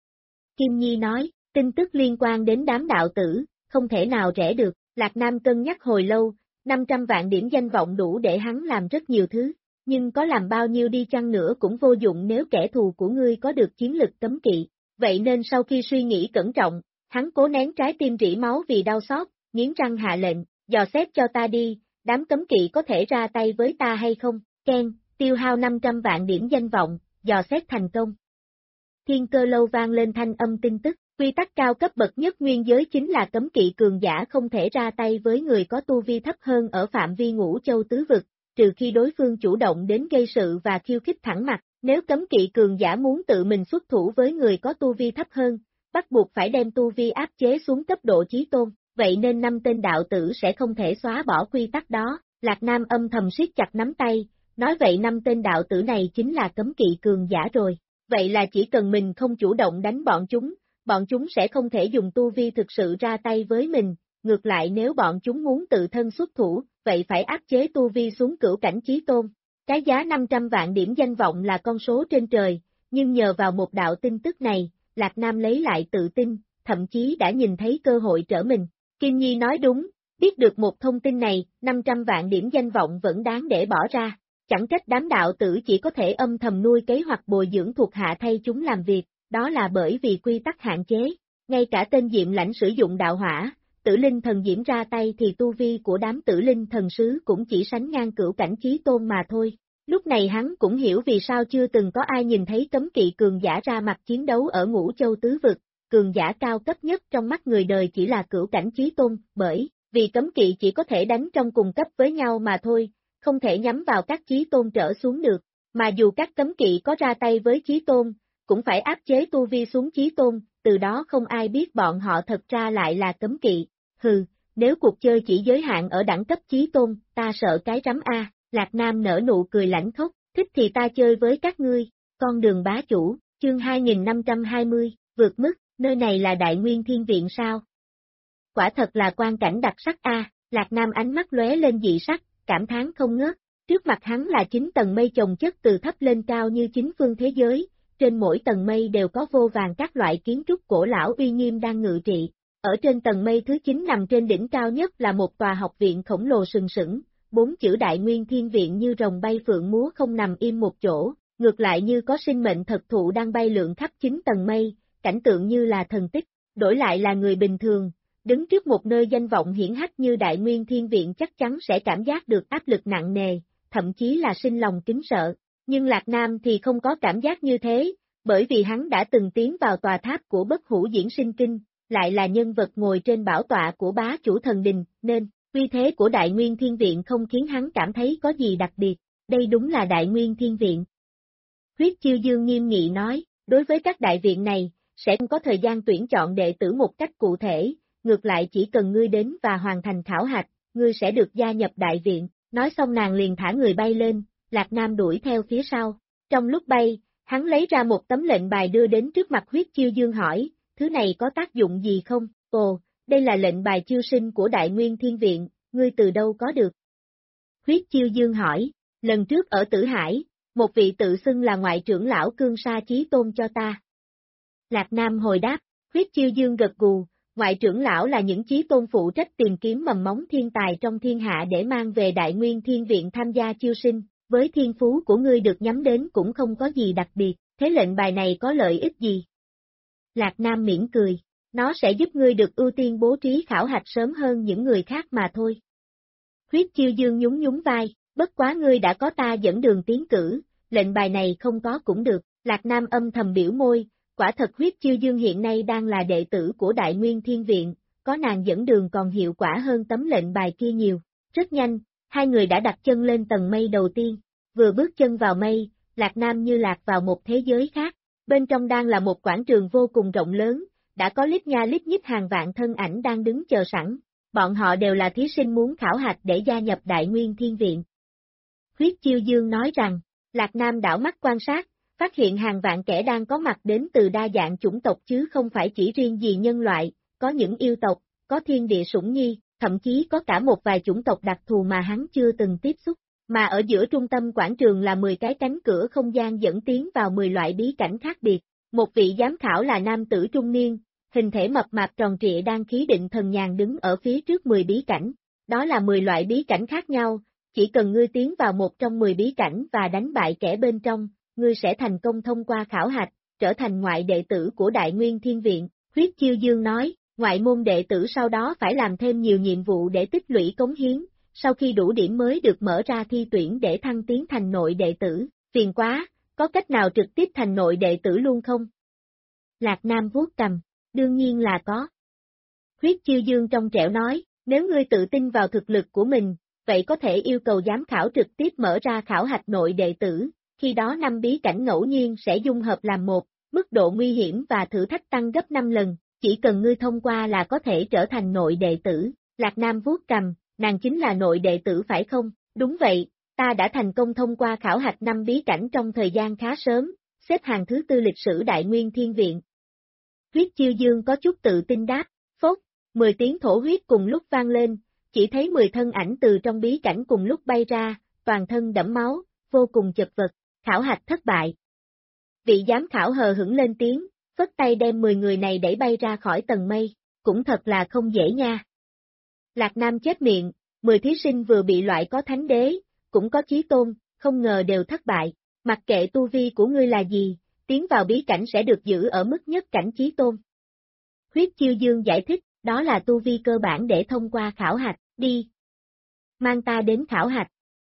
Kim Nhi nói, tin tức liên quan đến đám đạo tử, không thể nào rẻ được, Lạc Nam cân nhắc hồi lâu, 500 vạn điểm danh vọng đủ để hắn làm rất nhiều thứ, nhưng có làm bao nhiêu đi chăng nữa cũng vô dụng nếu kẻ thù của ngươi có được chiến lực cấm kỵ, vậy nên sau khi suy nghĩ cẩn trọng, hắn cố nén trái tim rỉ máu vì đau xót, nghiến răng hạ lệnh, dò xét cho ta đi, đám cấm kỵ có thể ra tay với ta hay không? Ken, tiêu hao 500 vạn điểm danh vọng, dò xét thành công. Thiên Cơ Lâu vang lên thanh âm tin tức, quy tắc cao cấp bậc nhất nguyên giới chính là cấm kỵ cường giả không thể ra tay với người có tu vi thấp hơn ở phạm vi Ngũ Châu tứ vực, trừ khi đối phương chủ động đến gây sự và khiêu khích thẳng mặt, nếu cấm kỵ cường giả muốn tự mình xuất thủ với người có tu vi thấp hơn, bắt buộc phải đem tu vi áp chế xuống cấp độ chí tôn, vậy nên 5 tên đạo tử sẽ không thể xóa bỏ quy tắc đó. Lạc Nam âm thầm siết chặt nắm tay, nói vậy 5 tên đạo tử này chính là cấm kỵ cường giả rồi, vậy là chỉ cần mình không chủ động đánh bọn chúng sẽ không thể dùng tu vi thực sự ra tay với mình, ngược lại nếu bọn chúng muốn tự thân xuất thủ, vậy phải áp chế tu vi xuống cửu cảnh chí tôn. Cái giá 500 vạn điểm danh vọng là con số trên trời, nhưng nhờ vào một đạo tin tức này, Lạc Nam lấy lại tự tin, thậm chí đã nhìn thấy cơ hội trở mình. Kim Nhi nói đúng, biết được một thông tin này, 500 vạn điểm danh vọng vẫn đáng để bỏ ra. Chẳng trách đám đạo tử chỉ có thể âm thầm nuôi kế hoạch bồi dưỡng thuộc hạ thay chúng làm việc, đó là bởi vì quy tắc hạn chế. Ngay cả tên Diệm Lãnh sử dụng đạo hỏa, Tử Linh Thần Diễm ra tay thì tu vi của đám Tử Linh Thần Sứ cũng chỉ sánh ngang Cửu Cảnh Chí Tôn mà thôi. Lúc này hắn cũng hiểu vì sao chưa từng có ai nhìn thấy cấm kỵ cường giả ra mặt chiến đấu ở Ngũ Châu Tứ Vực, cường giả cao cấp nhất trong mắt người đời chỉ là Cửu Cảnh Chí Tôn, bởi vì cấm kỵ chỉ có thể đánh trong cùng cấp với nhau mà thôi, không thể nhắm vào các Chí Tôn trở xuống được, mà dù các cấm kỵ có ra tay với Chí Tôn, cũng phải áp chế tu vi xuống Chí Tôn, từ đó không ai biết bọn họ thật ra lại là cấm kỵ. Hừ, nếu cuộc chơi chỉ giới hạn ở đẳng cấp Chí Tôn, ta sợ cái rắm a. Lạc Nam nở nụ cười lãnh khốc, thích thì ta chơi với các ngươi, con đường bá chủ, chương 2520, vượt mức, nơi này là Đại Nguyên Thiên Viện sao? Quả thật là quan cảnh đặc sắc a. Lạc Nam ánh mắt lóe lên dị sắc, cảm thán không ngớt, trước mặt hắn là 9 tầng mây chồng chất từ thấp lên cao như 9 phương thế giới, trên mỗi tầng mây đều có vô vàn các loại kiến trúc cổ lão uy nghiêm đang ngự trị. Ở trên tầng mây thứ 9 nằm trên đỉnh cao nhất là một tòa học viện khổng lồ sừng sững, 4 chữ Đại Nguyên Thiên Viện như rồng bay phượng múa không nằm im một chỗ, ngược lại như có sinh mệnh thật thụ đang bay lượn khắp 9 tầng mây, cảnh tượng như là thần tích, đổi lại là người bình thường, đứng trước một nơi danh vọng hiển hách như Đại Nguyên Thiên Viện chắc chắn sẽ cảm giác được áp lực nặng nề, thậm chí là sinh lòng kính sợ, nhưng Lạc Nam thì không có cảm giác như thế, bởi vì hắn đã từng tiến vào tòa tháp của Bất Hủ Diễn Sinh Kinh, lại là nhân vật ngồi trên bảo tọa của bá chủ thần đình, nên uy thế của Đại Nguyên Thiên Viện không khiến hắn cảm thấy có gì đặc biệt, đây đúng là Đại Nguyên Thiên Viện. Huyết Chiêu Dương nghiêm nghị nói, đối với các đại viện này, sẽ không có thời gian tuyển chọn đệ tử một cách cụ thể, ngược lại chỉ cần ngươi đến và hoàn thành khảo hạch, ngươi sẽ được gia nhập đại viện, nói xong nàng liền thả người bay lên, Lạc Nam đuổi theo phía sau. Trong lúc bay, hắn lấy ra một tấm lệnh bài đưa đến trước mặt Huyết Chiêu Dương hỏi, thứ này có tác dụng gì không? Ồ, đây là lệnh bài chiêu sinh của Đại Nguyên Thiên Viện, ngươi từ đâu có được? Huyết Chiêu Dương hỏi, lần trước ở Tử Hải, một vị tự xưng là ngoại trưởng lão Cương Sa Chí Tôn cho ta. Lạc Nam hồi đáp, Huyết Chiêu Dương gật gù, ngoại trưởng lão là những chí tôn phụ trách tìm kiếm mầm móng thiên tài trong thiên hạ để mang về Đại Nguyên Thiên Viện tham gia chiêu sinh, với thiên phú của ngươi được nhắm đến cũng không có gì đặc biệt, thế lệnh bài này có lợi ích gì? Lạc Nam mỉm cười, nó sẽ giúp ngươi được ưu tiên bố trí khảo hạch sớm hơn những người khác mà thôi. Huyết Chiêu Dương nhún nhún vai, bất quá ngươi đã có ta dẫn đường tiến cử, lệnh bài này không có cũng được, Lạc Nam âm thầm biểu môi, quả thật Huyết Chiêu Dương hiện nay đang là đệ tử của Đại Nguyên Thiên Viện, có nàng dẫn đường còn hiệu quả hơn tấm lệnh bài kia nhiều. Rất nhanh, hai người đã đặt chân lên tầng mây đầu tiên, vừa bước chân vào mây, Lạc Nam như lạc vào một thế giới khác, bên trong đang là một quảng trường vô cùng rộng lớn, đã có lít nha lít nhít hàng vạn thân ảnh đang đứng chờ sẵn, bọn họ đều là thí sinh muốn khảo hạch để gia nhập Đại Nguyên Thiên Viện. Huyết Chiêu Dương nói rằng, Lạc Nam đảo mắt quan sát, phát hiện hàng vạn kẻ đang có mặt đến từ đa dạng chủng tộc chứ không phải chỉ riêng gì nhân loại, có những yêu tộc, có thiên địa sủng nhi, thậm chí có cả một vài chủng tộc đặc thù mà hắn chưa từng tiếp xúc, mà ở giữa trung tâm quảng trường là 10 cái cánh cửa không gian dẫn tiến vào 10 loại bí cảnh khác biệt. Một vị giám khảo là nam tử trung niên, hình thể mập mạp tròn trịa đang khí định thần nhàn đứng ở phía trước 10 bí cảnh. Đó là 10 loại bí cảnh khác nhau, chỉ cần ngươi tiến vào một trong 10 bí cảnh và đánh bại kẻ bên trong, ngươi sẽ thành công thông qua khảo hạch, trở thành ngoại đệ tử của Đại Nguyên Thiên Viện. Huyết Chiêu Dương nói, ngoại môn đệ tử sau đó phải làm thêm nhiều nhiệm vụ để tích lũy cống hiến, sau khi đủ điểm mới được mở ra thi tuyển để thăng tiến thành nội đệ tử, phiền quá, có cách nào trực tiếp thành nội đệ tử luôn không? Lạc Nam vuốt cầm, đương nhiên là có. Huyết Chiêu Dương trong trẻo nói, nếu ngươi tự tin vào thực lực của mình, vậy có thể yêu cầu giám khảo trực tiếp mở ra khảo hạch nội đệ tử, khi đó 5 bí cảnh ngẫu nhiên sẽ dung hợp làm một, mức độ nguy hiểm và thử thách tăng gấp 5 lần, chỉ cần ngươi thông qua là có thể trở thành nội đệ tử. Lạc Nam vuốt cầm, nàng chính là nội đệ tử phải không? Đúng vậy, ta đã thành công thông qua khảo hạch 5 bí cảnh trong thời gian khá sớm, xếp hàng thứ 4 lịch sử Đại Nguyên Thiên Viện. Huyết Chiêu Dương có chút tự tin đáp, phốt, 10 tiếng thổ huyết cùng lúc vang lên, chỉ thấy 10 thân ảnh từ trong bí cảnh cùng lúc bay ra, toàn thân đẫm máu, vô cùng chật vật, khảo hạch thất bại. Vị giám khảo hờ hững lên tiếng, phất tay đem 10 người này đẩy bay ra khỏi tầng mây, cũng thật là không dễ nha. Lạc Nam chép miệng, 10 thí sinh vừa bị loại có thánh đế, cũng có chí tôn, không ngờ đều thất bại, mặc kệ tu vi của ngươi là gì, tiến vào bí cảnh sẽ được giữ ở mức nhất cảnh chí tôn. Huyết Chiêu Dương giải thích, đó là tu vi cơ bản để thông qua khảo hạch, đi. Mang ta đến khảo hạch.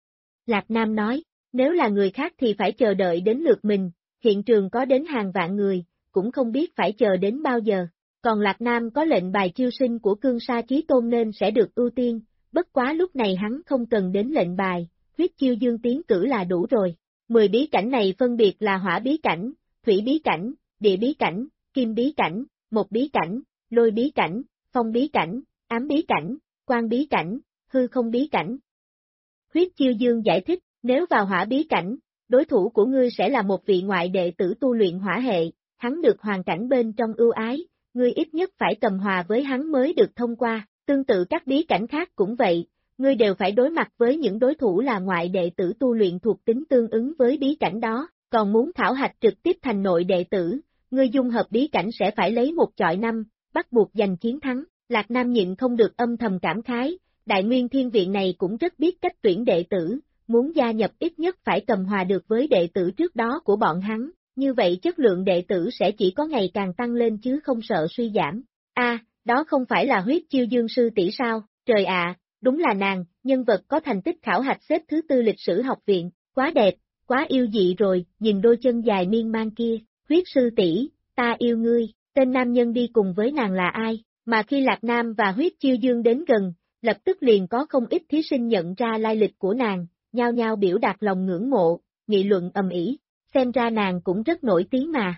Lạc Nam nói, nếu là người khác thì phải chờ đợi đến lượt mình, hiện trường có đến hàng vạn người, cũng không biết phải chờ đến bao giờ. Còn Lạc Nam có lệnh bài chiêu sinh của Cương Sa Chí Tôn nên sẽ được ưu tiên, bất quá lúc này hắn không cần đến lệnh bài, Huyết Chiêu Dương tiến cử là đủ rồi. 10 bí cảnh này phân biệt là hỏa bí cảnh, thủy bí cảnh, địa bí cảnh, kim bí cảnh, một bí cảnh, lôi bí cảnh, phong bí cảnh, ám bí cảnh, quang bí cảnh, hư không bí cảnh. Huyết Chiêu Dương giải thích, nếu vào hỏa bí cảnh, đối thủ của ngươi sẽ là một vị ngoại đệ tử tu luyện hỏa hệ, hắn được hoàn cảnh bên trong ưu ái, ngươi ít nhất phải cầm hòa với hắn mới được thông qua, tương tự các bí cảnh khác cũng vậy, ngươi đều phải đối mặt với những đối thủ là ngoại đệ tử tu luyện thuộc tính tương ứng với bí cảnh đó, còn muốn khảo hạch trực tiếp thành nội đệ tử, ngươi dung hợp bí cảnh sẽ phải lấy 1 chọi 5, bắt buộc giành chiến thắng. Lạc Nam nhịn không được âm thầm cảm khái, Đại Nguyên Thiên Viện này cũng rất biết cách tuyển đệ tử, muốn gia nhập ít nhất phải cầm hòa được với đệ tử trước đó của bọn hắn, như vậy chất lượng đệ tử sẽ chỉ có ngày càng tăng lên chứ không sợ suy giảm. Đó không phải là Huyết Chiêu Dương sư tỷ sao, trời ạ, đúng là nàng, nhân vật có thành tích khảo hạch xếp thứ 4 lịch sử học viện, quá đẹp, quá yêu dị rồi, nhìn đôi chân dài miên man kia, Huyết sư tỷ, ta yêu ngươi, tên nam nhân đi cùng với nàng là ai, mà khi Lạc Nam và Huyết Chiêu Dương đến gần, lập tức liền có không ít thí sinh nhận ra lai lịch của nàng, nhao nhao biểu đạt lòng ngưỡng mộ, nghị luận ầm ĩ, xem ra nàng cũng rất nổi tiếng mà.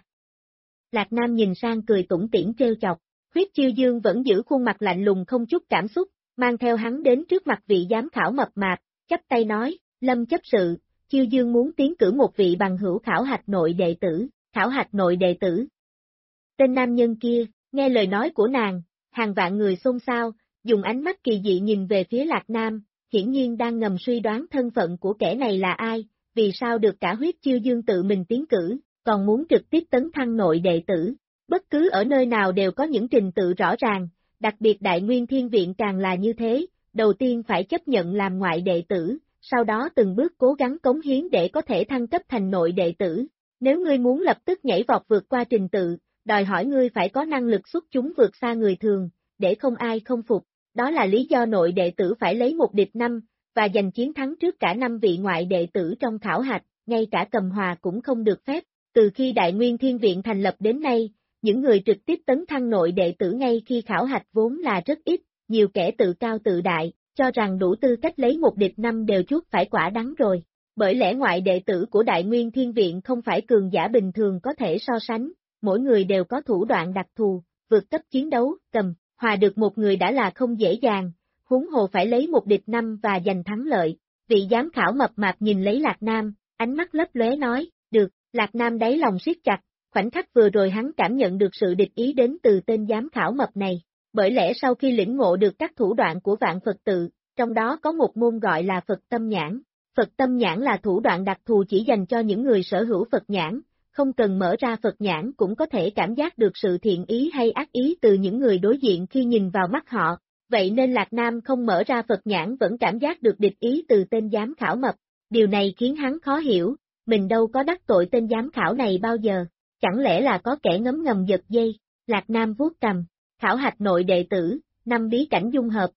Lạc Nam nhìn sang cười tủm tỉm trêu chọc, Huyết Chiêu Dương vẫn giữ khuôn mặt lạnh lùng không chút cảm xúc, mang theo hắn đến trước mặt vị giám khảo mập mạp, chắp tay nói, Lâm chấp sự, Chiêu Dương muốn tiến cử một vị bằng hữu khảo hạch nội đệ tử, khảo hạch nội đệ tử. Tên nam nhân kia, nghe lời nói của nàng, hàng vạn người xôn xao, dùng ánh mắt kỳ dị nhìn về phía Lạc Nam, hiển nhiên đang ngầm suy đoán thân phận của kẻ này là ai, vì sao được cả Huyết Chiêu Dương tự mình tiến cử, còn muốn trực tiếp tấn thăng nội đệ tử. Bất cứ ở nơi nào đều có những trình tự rõ ràng, đặc biệt Đại Nguyên Thiên Viện càng là như thế, đầu tiên phải chấp nhận làm ngoại đệ tử, sau đó từng bước cố gắng cống hiến để có thể thăng cấp thành nội đệ tử. Nếu ngươi muốn lập tức nhảy vọt vượt qua trình tự, đòi hỏi ngươi phải có năng lực xuất chúng vượt xa người thường, để không ai không phục. Đó là lý do nội đệ tử phải lấy 1 địch 5, và giành chiến thắng trước cả 5 vị ngoại đệ tử trong khảo hạch, ngay cả cầm hòa cũng không được phép. Từ khi Đại Nguyên Thiên Viện thành lập đến nay, những người trực tiếp tấn thăng nội đệ tử ngay khi khảo hạch vốn là rất ít, nhiều kẻ tự cao tự đại, cho rằng đủ tư cách lấy 1 địch 5 đều chuốt phải quả đắng rồi. Bởi lẽ ngoại đệ tử của Đại Nguyên Thiên Viện không phải cường giả bình thường có thể so sánh, mỗi người đều có thủ đoạn đặc thù, vượt cấp chiến đấu, cầm hòa được một người đã là không dễ dàng, huống hồ phải lấy 1 địch 5 và giành thắng lợi. Vị giám khảo mập mạp nhìn lấy Lạc Nam, ánh mắt lấp lóe nói, được, Lạc Nam đáy lòng siết chặt, khoảnh khắc vừa rồi hắn cảm nhận được sự địch ý đến từ tên giám khảo mập này, bởi lẽ sau khi lĩnh ngộ được các thủ đoạn của vạn Phật tự, trong đó có một môn gọi là Phật tâm nhãn. Phật tâm nhãn là thủ đoạn đặc thù chỉ dành cho những người sở hữu Phật nhãn, không cần mở ra Phật nhãn cũng có thể cảm giác được sự thiện ý hay ác ý từ những người đối diện khi nhìn vào mắt họ, vậy nên Lạc Nam không mở ra Phật nhãn vẫn cảm giác được địch ý từ tên giám khảo mập, điều này khiến hắn khó hiểu, mình đâu có đắc tội tên giám khảo này bao giờ, chẳng lẽ là có kẻ ngấm ngầm giật dây. Lạc Nam vuốt cằm, khảo hạch nội đệ tử, 5 bí cảnh dung hợp.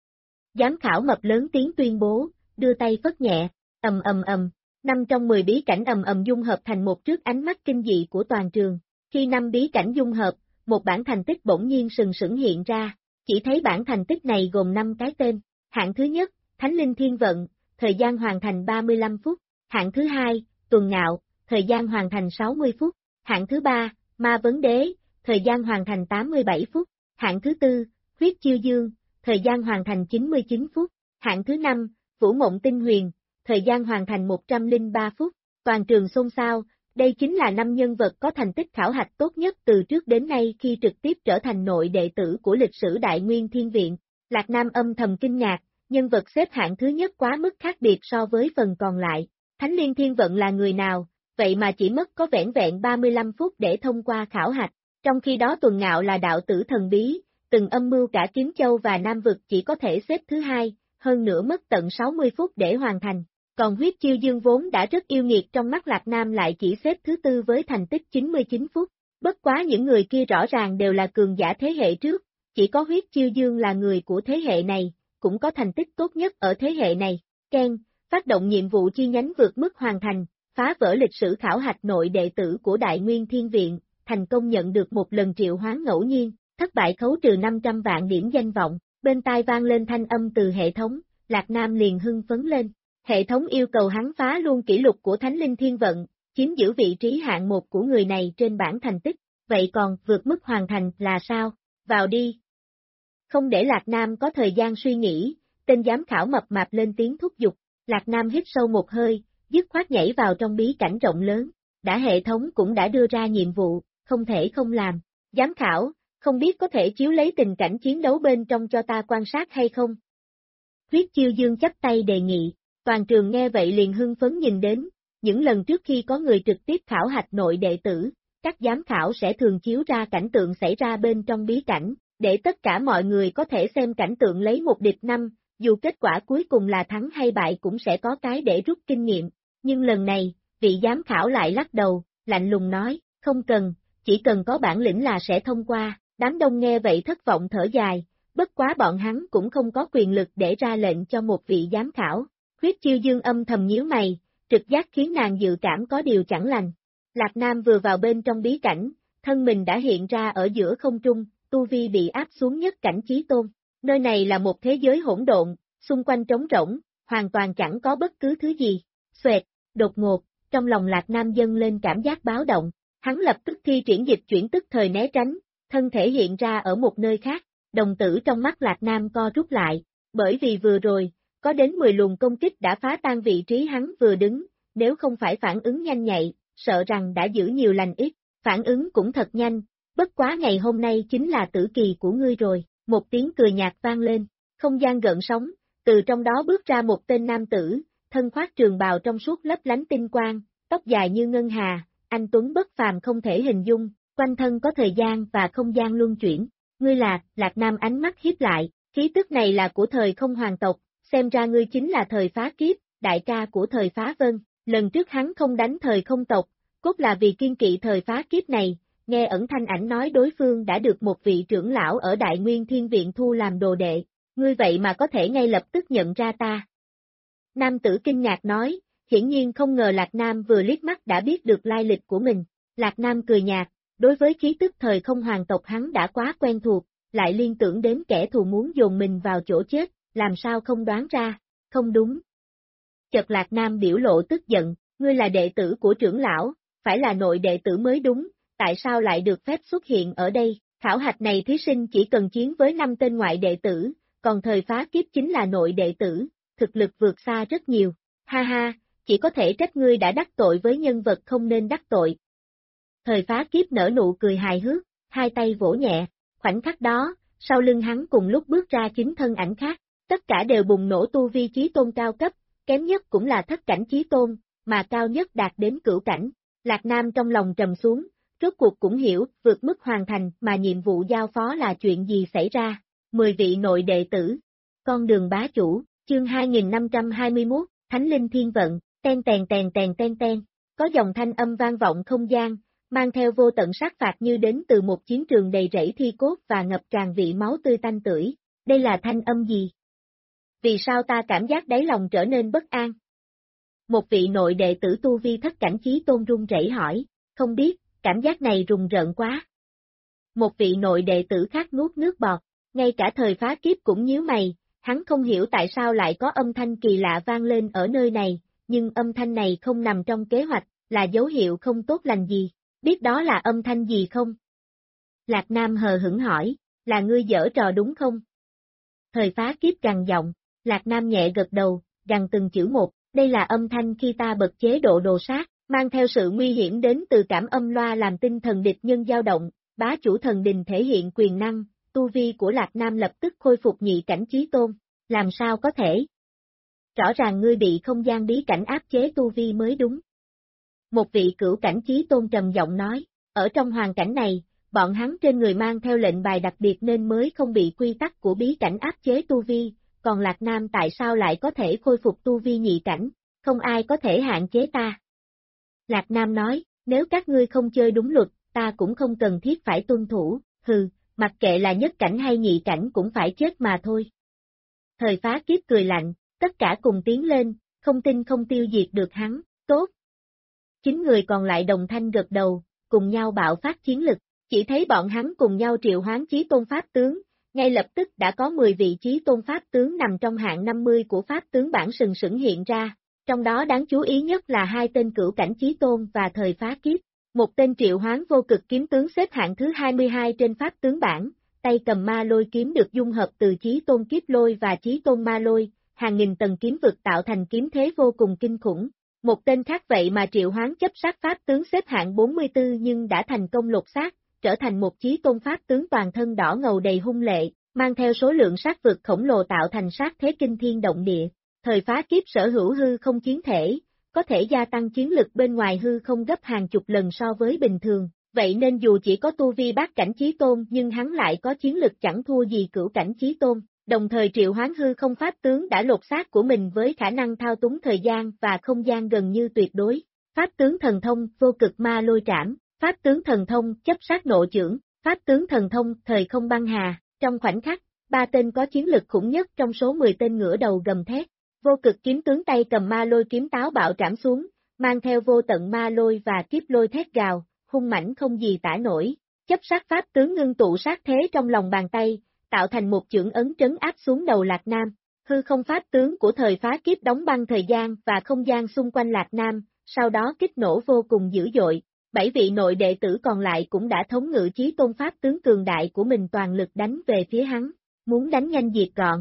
Giám khảo mập lớn tiếng tuyên bố, đưa tay phất nhẹ, ầm ầm ầm, 5 trong 10 bí cảnh ầm ầm dung hợp thành một trước ánh mắt kinh dị của toàn trường. Khi 5 bí cảnh dung hợp, một bảng thành tích bỗng nhiên sừng sững hiện ra, chỉ thấy bảng thành tích này gồm 5 cái tên. Hạng thứ nhất, Thánh Linh Thiên Vận, thời gian hoàn thành 35 phút. Hạng thứ hai, Tuần Ngạo, thời gian hoàn thành 60 phút. Hạng thứ ba, Ma Vấn Đế, thời gian hoàn thành 87 phút. Hạng thứ tư, Huyết Chiêu Dương, thời gian hoàn thành 99 phút. Hạng thứ năm, Vũ Mộng Tinh Huyền, thời gian hoàn thành 103 phút. Toàn trường xôn xao, đây chính là 5 nhân vật có thành tích khảo hạch tốt nhất từ trước đến nay khi trực tiếp trở thành nội đệ tử của lịch sử Đại Nguyên Thiên Viện. Lạc Nam âm thầm kinh ngạc, nhân vật xếp hạng thứ nhất quá mức khác biệt so với phần còn lại. Thánh Liên Thiên Vận là người nào, vậy mà chỉ mất có vẻn vẹn 35 phút để thông qua khảo hạch, trong khi đó Tuần Ngạo là đạo tử thần bí, từng âm mưu cả Kiếm Châu và Nam Vực chỉ có thể xếp thứ hai, hơn nữa mất tận 60 phút để hoàn thành. Còn huyết chiêu dương vốn đã rất yêu nghiệt trong mắt Lạc Nam lại chỉ xếp thứ tư với thành tích 99 phút. Bất quá những người kia rõ ràng đều là cường giả thế hệ trước, chỉ có huyết chiêu dương là người của thế hệ này, cũng có thành tích tốt nhất ở thế hệ này. Ken, phát động nhiệm vụ chi nhánh vượt mức hoàn thành, phá vỡ lịch sử khảo hạch nội đệ tử của Đại Nguyên Thiên Viện, thành công nhận được một lần triệu hoán ngẫu nhiên, thất bại khấu trừ 500 vạn điểm danh vọng, bên tai vang lên thanh âm từ hệ thống, Lạc Nam liền hưng phấn lên. Hệ thống yêu cầu hắn phá luôn kỷ lục của Thánh Linh Thiên Vận, chiếm giữ vị trí hạng 1 của người này trên bảng thành tích, vậy còn vượt mức hoàn thành là sao? Vào đi! Không để Lạc Nam có thời gian suy nghĩ, tên giám khảo mập mạp lên tiếng thúc giục, Lạc Nam hít sâu một hơi, dứt khoát nhảy vào trong bí cảnh rộng lớn, đã hệ thống cũng đã đưa ra nhiệm vụ, không thể không làm. Giám khảo, không biết có thể chiếu lấy tình cảnh chiến đấu bên trong cho ta quan sát hay không? Huyết chiêu dương chắp tay đề nghị, toàn trường nghe vậy liền hưng phấn nhìn đến, những lần trước khi có người trực tiếp khảo hạch nội đệ tử, các giám khảo sẽ thường chiếu ra cảnh tượng xảy ra bên trong bí cảnh, để tất cả mọi người có thể xem cảnh tượng lấy một địch năm, dù kết quả cuối cùng là thắng hay bại cũng sẽ có cái để rút kinh nghiệm, nhưng lần này, vị giám khảo lại lắc đầu, lạnh lùng nói, không cần, chỉ cần có bản lĩnh là sẽ thông qua, đám đông nghe vậy thất vọng thở dài, bất quá bọn hắn cũng không có quyền lực để ra lệnh cho một vị giám khảo. Huyết chiêu dương âm thầm nhíu mày, trực giác khiến nàng dự cảm có điều chẳng lành. Lạc Nam vừa vào bên trong bí cảnh, thân mình đã hiện ra ở giữa không trung, tu vi bị áp xuống nhất cảnh chí tôn. Nơi này là một thế giới hỗn độn, xung quanh trống rỗng, hoàn toàn chẳng có bất cứ thứ gì. Xoẹt, đột ngột, trong lòng Lạc Nam dâng lên cảm giác báo động, hắn lập tức thi triển dịch chuyển tức thời né tránh, thân thể hiện ra ở một nơi khác, đồng tử trong mắt Lạc Nam co rút lại, bởi vì vừa rồi, có đến 10 luồng công kích đã phá tan vị trí hắn vừa đứng, nếu không phải phản ứng nhanh nhạy, sợ rằng đã giữ nhiều lành ít, phản ứng cũng thật nhanh, bất quá ngày hôm nay chính là tử kỳ của ngươi rồi, một tiếng cười nhạt vang lên, không gian gợn sóng, từ trong đó bước ra một tên nam tử, thân khoác trường bào trong suốt lấp lánh tinh quang, tóc dài như ngân hà, anh tuấn bất phàm không thể hình dung, quanh thân có thời gian và không gian luân chuyển, ngươi là, Lạc Nam ánh mắt hiếp lại, khí tức này là của thời không hoàng tộc, xem ra ngươi chính là thời phá kiếp, đại ca của thời phá vân, lần trước hắn không đánh thời không tộc, cốt là vì kiên kỵ thời phá kiếp này, nghe ẩn thanh ảnh nói đối phương đã được một vị trưởng lão ở Đại Nguyên Thiên Viện thu làm đồ đệ, ngươi vậy mà có thể ngay lập tức nhận ra ta. Nam tử kinh ngạc nói, hiển nhiên không ngờ Lạc Nam vừa liếc mắt đã biết được lai lịch của mình, Lạc Nam cười nhạt, đối với khí tức thời không hoàng tộc hắn đã quá quen thuộc, lại liên tưởng đến kẻ thù muốn dồn mình vào chỗ chết, làm sao không đoán ra, không đúng. Chợt Lạc Nam biểu lộ tức giận, ngươi là đệ tử của trưởng lão, phải là nội đệ tử mới đúng, tại sao lại được phép xuất hiện ở đây, khảo hạch này thí sinh chỉ cần chiến với 5 tên ngoại đệ tử, còn thời phá kiếp chính là nội đệ tử, thực lực vượt xa rất nhiều, ha ha, chỉ có thể trách ngươi đã đắc tội với nhân vật không nên đắc tội. Thời phá kiếp nở nụ cười hài hước, hai tay vỗ nhẹ, khoảnh khắc đó, sau lưng hắn cùng lúc bước ra 9 thân ảnh khác, tất cả đều bùng nổ tu vi chí tôn cao cấp, kém nhất cũng là thất cảnh chí tôn, mà cao nhất đạt đến cửu cảnh. Lạc Nam trong lòng trầm xuống, rốt cuộc cũng hiểu, vượt mức hoàn thành mà nhiệm vụ giao phó là chuyện gì xảy ra. 10 vị nội đệ tử, con đường bá chủ, chương 2521, Thánh Linh Thiên Vận, ten tèn tèn tèn ten ten, có dòng thanh âm vang vọng không gian, mang theo vô tận sát phạt như đến từ một chiến trường đầy rẫy thi cốt và ngập tràn vị máu tươi tanh tưởi. Đây là thanh âm gì? Vì sao ta cảm giác đáy lòng trở nên bất an? Một vị nội đệ tử tu vi thất cảnh chí tôn run rẩy hỏi, không biết, cảm giác này rùng rợn quá. Một vị nội đệ tử khác nuốt nước bọt, ngay cả thời phá kiếp cũng nhíu mày, hắn không hiểu tại sao lại có âm thanh kỳ lạ vang lên ở nơi này, nhưng âm thanh này không nằm trong kế hoạch, là dấu hiệu không tốt lành gì, biết đó là âm thanh gì không? Lạc Nam hờ hững hỏi, là ngươi giở trò đúng không? Thời phá kiếp gằn giọng, Lạc Nam nhẹ gật đầu, gằn từng chữ một, đây là âm thanh khi ta bật chế độ đồ sát, mang theo sự nguy hiểm đến từ cảm âm loa làm tinh thần địch nhân dao động, bá chủ thần đình thể hiện quyền năng, tu vi của Lạc Nam lập tức khôi phục nhị cảnh chí tôn, làm sao có thể? Rõ ràng ngươi bị không gian bí cảnh áp chế tu vi mới đúng. Một vị cửu cảnh chí tôn trầm giọng nói, ở trong hoàn cảnh này, bọn hắn trên người mang theo lệnh bài đặc biệt nên mới không bị quy tắc của bí cảnh áp chế tu vi, còn Lạc Nam tại sao lại có thể khôi phục tu vi nhị cảnh, không ai có thể hạn chế ta. Lạc Nam nói, nếu các ngươi không chơi đúng luật, ta cũng không cần thiết phải tuân thủ, hừ, mặc kệ là nhất cảnh hay nhị cảnh cũng phải chết mà thôi. Thời phá kiếp cười lạnh, tất cả cùng tiến lên, không tin không tiêu diệt được hắn, tốt. 9 người còn lại đồng thanh gật đầu, cùng nhau bạo phát chiến lực, chỉ thấy bọn hắn cùng nhau triệu hoán chí tôn pháp tướng, ngay lập tức đã có 10 vị chí tôn pháp tướng nằm trong hạng 50 của pháp tướng bảng sừng sững hiện ra, trong đó đáng chú ý nhất là 2 tên cửu cảnh chí tôn và thời phá kiếp, một tên triệu hoán vô cực kiếm tướng xếp hạng thứ 22 trên pháp tướng bảng, tay cầm ma lôi kiếm được dung hợp từ chí tôn kiếp lôi và chí tôn ma lôi, hàng nghìn tầng kiếm vực tạo thành kiếm thế vô cùng kinh khủng. Một tên khác vậy mà triệu hoán chấp sát pháp tướng xếp hạng 44 nhưng đã thành công lột xác, trở thành một chí tôn pháp tướng toàn thân đỏ ngầu đầy hung lệ, mang theo số lượng sát vực khổng lồ tạo thành sát thế kinh thiên động địa. Thời phá kiếp sở hữu hư không chiến thể, có thể gia tăng chiến lực bên ngoài hư không gấp hàng chục lần so với bình thường, vậy nên dù chỉ có tu vi bát cảnh chí tôn nhưng hắn lại có chiến lực chẳng thua gì cửu cảnh chí tôn. Đồng thời triệu hoán hư không pháp tướng đã lột xác của mình với khả năng thao túng thời gian và không gian gần như tuyệt đối. Pháp tướng thần thông vô cực ma lôi trảm, pháp tướng thần thông chấp sát nộ chưởng, pháp tướng thần thông thời không băng hà. Trong khoảnh khắc, 3 tên có chiến lực khủng nhất trong số 10 tên ngửa đầu gầm thét. Vô cực kiếm tướng tay cầm ma lôi kiếm táo bạo trảm xuống, mang theo vô tận ma lôi và kiếp lôi thét gào, hung mãnh không gì tả nổi. Chấp sát pháp tướng ngưng tụ sát thế trong lòng bàn tay, tạo thành một chưởng ấn trấn áp xuống đầu Lạc Nam. Hư không pháp tướng của thời phá kiếp đóng băng thời gian và không gian xung quanh Lạc Nam, sau đó kích nổ vô cùng dữ dội. 7 vị nội đệ tử còn lại cũng đã thống ngự chí tôn pháp tướng cường đại của mình toàn lực đánh về phía hắn, muốn đánh nhanh diệt gọn.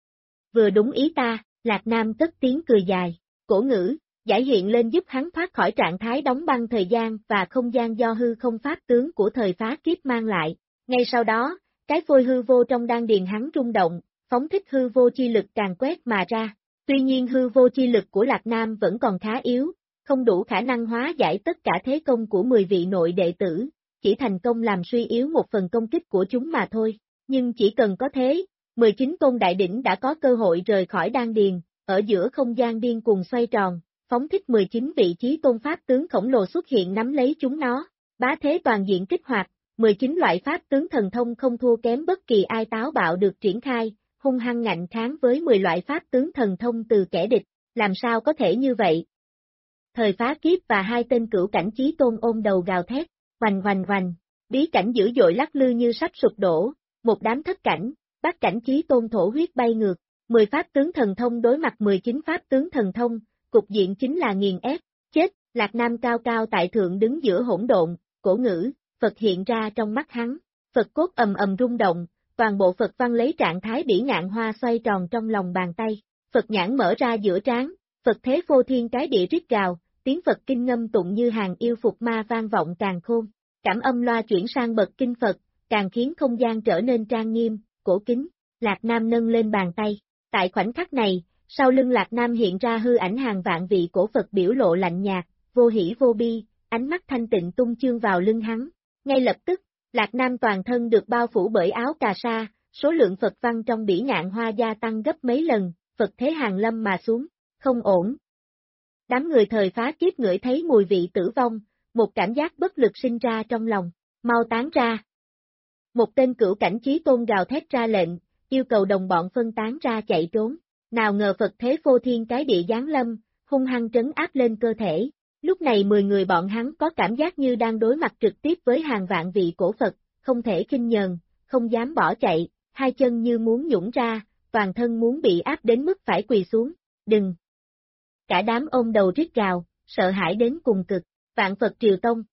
Vừa đúng ý ta, Lạc Nam cất tiếng cười dài, cổ ngữ, giải hiện lên giúp hắn thoát khỏi trạng thái đóng băng thời gian và không gian do hư không pháp tướng của thời phá kiếp mang lại. Ngay sau đó, cái phôi hư vô trong đan điền hắn rung động, phóng thích hư vô chi lực càng quét mà ra. Tuy nhiên hư vô chi lực của Lạc Nam vẫn còn khá yếu, không đủ khả năng hóa giải tất cả thế công của 10 vị nội đệ tử, chỉ thành công làm suy yếu một phần công kích của chúng mà thôi. Nhưng chỉ cần có thế, 19 tôn đại đỉnh đã có cơ hội rời khỏi đan điền, ở giữa không gian điên cuồng xoay tròn, phóng thích 19 vị chí tôn pháp tướng khổng lồ xuất hiện nắm lấy chúng nó, bá thế toàn diện kích hoạt. 19 loại pháp tướng thần thông không thua kém bất kỳ ai táo bạo được triển khai, hung hăng ngạnh kháng với 10 loại pháp tướng thần thông từ kẻ địch, làm sao có thể như vậy? Thời phá kiếp và 2 tên cửu cảnh chí tôn ôm đầu gào thét, hoành hoành hoành, bí cảnh dữ dội lắc lư như sắp sụp đổ, một đám thất cảnh, bát cảnh chí tôn thổ huyết bay ngược, 10 pháp tướng thần thông đối mặt 19 pháp tướng thần thông, cục diện chính là nghiền ép, chết, Lạc Nam cao cao tại thượng đứng giữa hỗn độn, cổ ngữ. Phật hiện ra trong mắt hắn, Phật cốt ầm ầm rung động, toàn bộ Phật văn lấy trạng thái bỉ ngạn hoa xoay tròn trong lòng bàn tay, Phật nhãn mở ra giữa trán, Phật thế vô thiên cái địa rít gào, tiếng Phật kinh ngâm tụng như hàng yêu phục ma vang vọng càng khôn, cảm âm loa chuyển sang bậc kinh Phật, càng khiến không gian trở nên trang nghiêm, cổ kính, Lạc Nam nâng lên bàn tay, tại khoảnh khắc này, sau lưng Lạc Nam hiện ra hư ảnh hàng vạn vị cổ Phật biểu lộ lạnh nhạt, vô hỷ vô bi, ánh mắt thanh tịnh tung chương vào lưng hắn. Ngay lập tức, Lạc Nam toàn thân được bao phủ bởi áo cà sa, số lượng Phật văn trong bỉ ngạn hoa gia tăng gấp mấy lần, Phật thế hàng lâm mà xuống, không ổn. Đám người thời phá kiếp ngửi thấy mùi vị tử vong, một cảm giác bất lực sinh ra trong lòng, mau tán ra. Một tên cửu cảnh chí tôn gào thét ra lệnh, yêu cầu đồng bọn phân tán ra chạy trốn, nào ngờ Phật thế vô thiên cái địa giáng lâm, hung hăng trấn áp lên cơ thể. Lúc này 10 người bọn hắn có cảm giác như đang đối mặt trực tiếp với hàng vạn vị cổ Phật, không thể khinh nhờn, không dám bỏ chạy, hai chân như muốn nhũn ra, toàn thân muốn bị áp đến mức phải quỳ xuống, đừng. Cả đám ôm đầu rít gào, sợ hãi đến cùng cực, vạn Phật triều tông.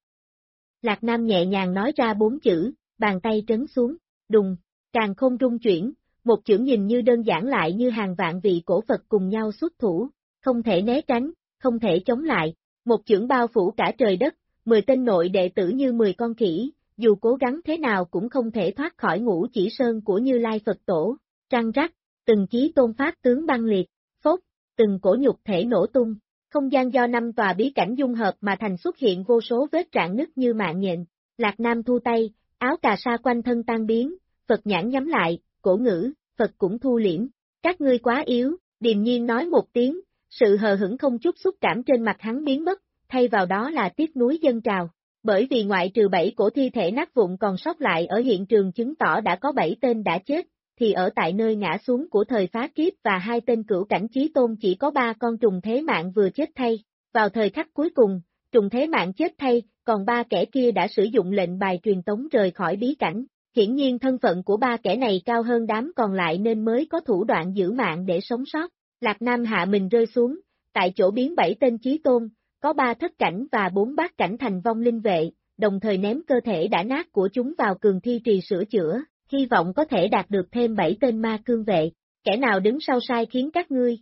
Lạc Nam nhẹ nhàng nói ra 4 chữ, bàn tay trấn xuống, đùng, càng không rung chuyển, một chưởng nhìn như đơn giản lại như hàng vạn vị cổ Phật cùng nhau xuất thủ, không thể né tránh, không thể chống lại. Một chưởng bao phủ cả trời đất, 10 tên nội đệ tử như 10 con khỉ, dù cố gắng thế nào cũng không thể thoát khỏi ngũ chỉ sơn của Như Lai Phật Tổ, răng rắc, từng chí tôn pháp tướng băng liệt, phốt, từng cổ nhục thể nổ tung, Không gian do 5 tòa bí cảnh dung hợp mà thành xuất hiện vô số vết rạn nứt như mạng nhện. Lạc Nam thu tay, áo cà sa quanh thân tan biến, Phật nhãn nhắm lại, cổ ngữ, Phật cũng thu liễm. Các ngươi quá yếu, điềm nhiên nói một tiếng, sự hờ hững không chút xúc cảm trên mặt hắn biến mất, thay vào đó là tiếc nuối dâng trào. Bởi vì ngoại trừ 7 cổ thi thể nát vụn còn sót lại ở hiện trường chứng tỏ đã có 7 tên đã chết, thì ở tại nơi ngã xuống của thời phá kiếp và 2 tên cửu cảnh chí tôn chỉ có 3 con trùng thế mạng vừa chết thay. Vào thời khắc cuối cùng, trùng thế mạng chết thay, còn 3 kẻ kia đã sử dụng lệnh bài truyền tống rời khỏi bí cảnh. Hiển nhiên thân phận của 3 kẻ này cao hơn đám còn lại nên mới có thủ đoạn giữ mạng để sống sót. Lạc Nam hạ mình rơi xuống, tại chỗ biến 7 tên chí tôn, có 3 thất cảnh và 4 bát cảnh thành vong linh vệ, đồng thời ném cơ thể đã nát của chúng vào cường thi trì sửa chữa, hy vọng có thể đạt được thêm 7 tên ma cương vệ. Kẻ nào đứng sau sai khiến các ngươi?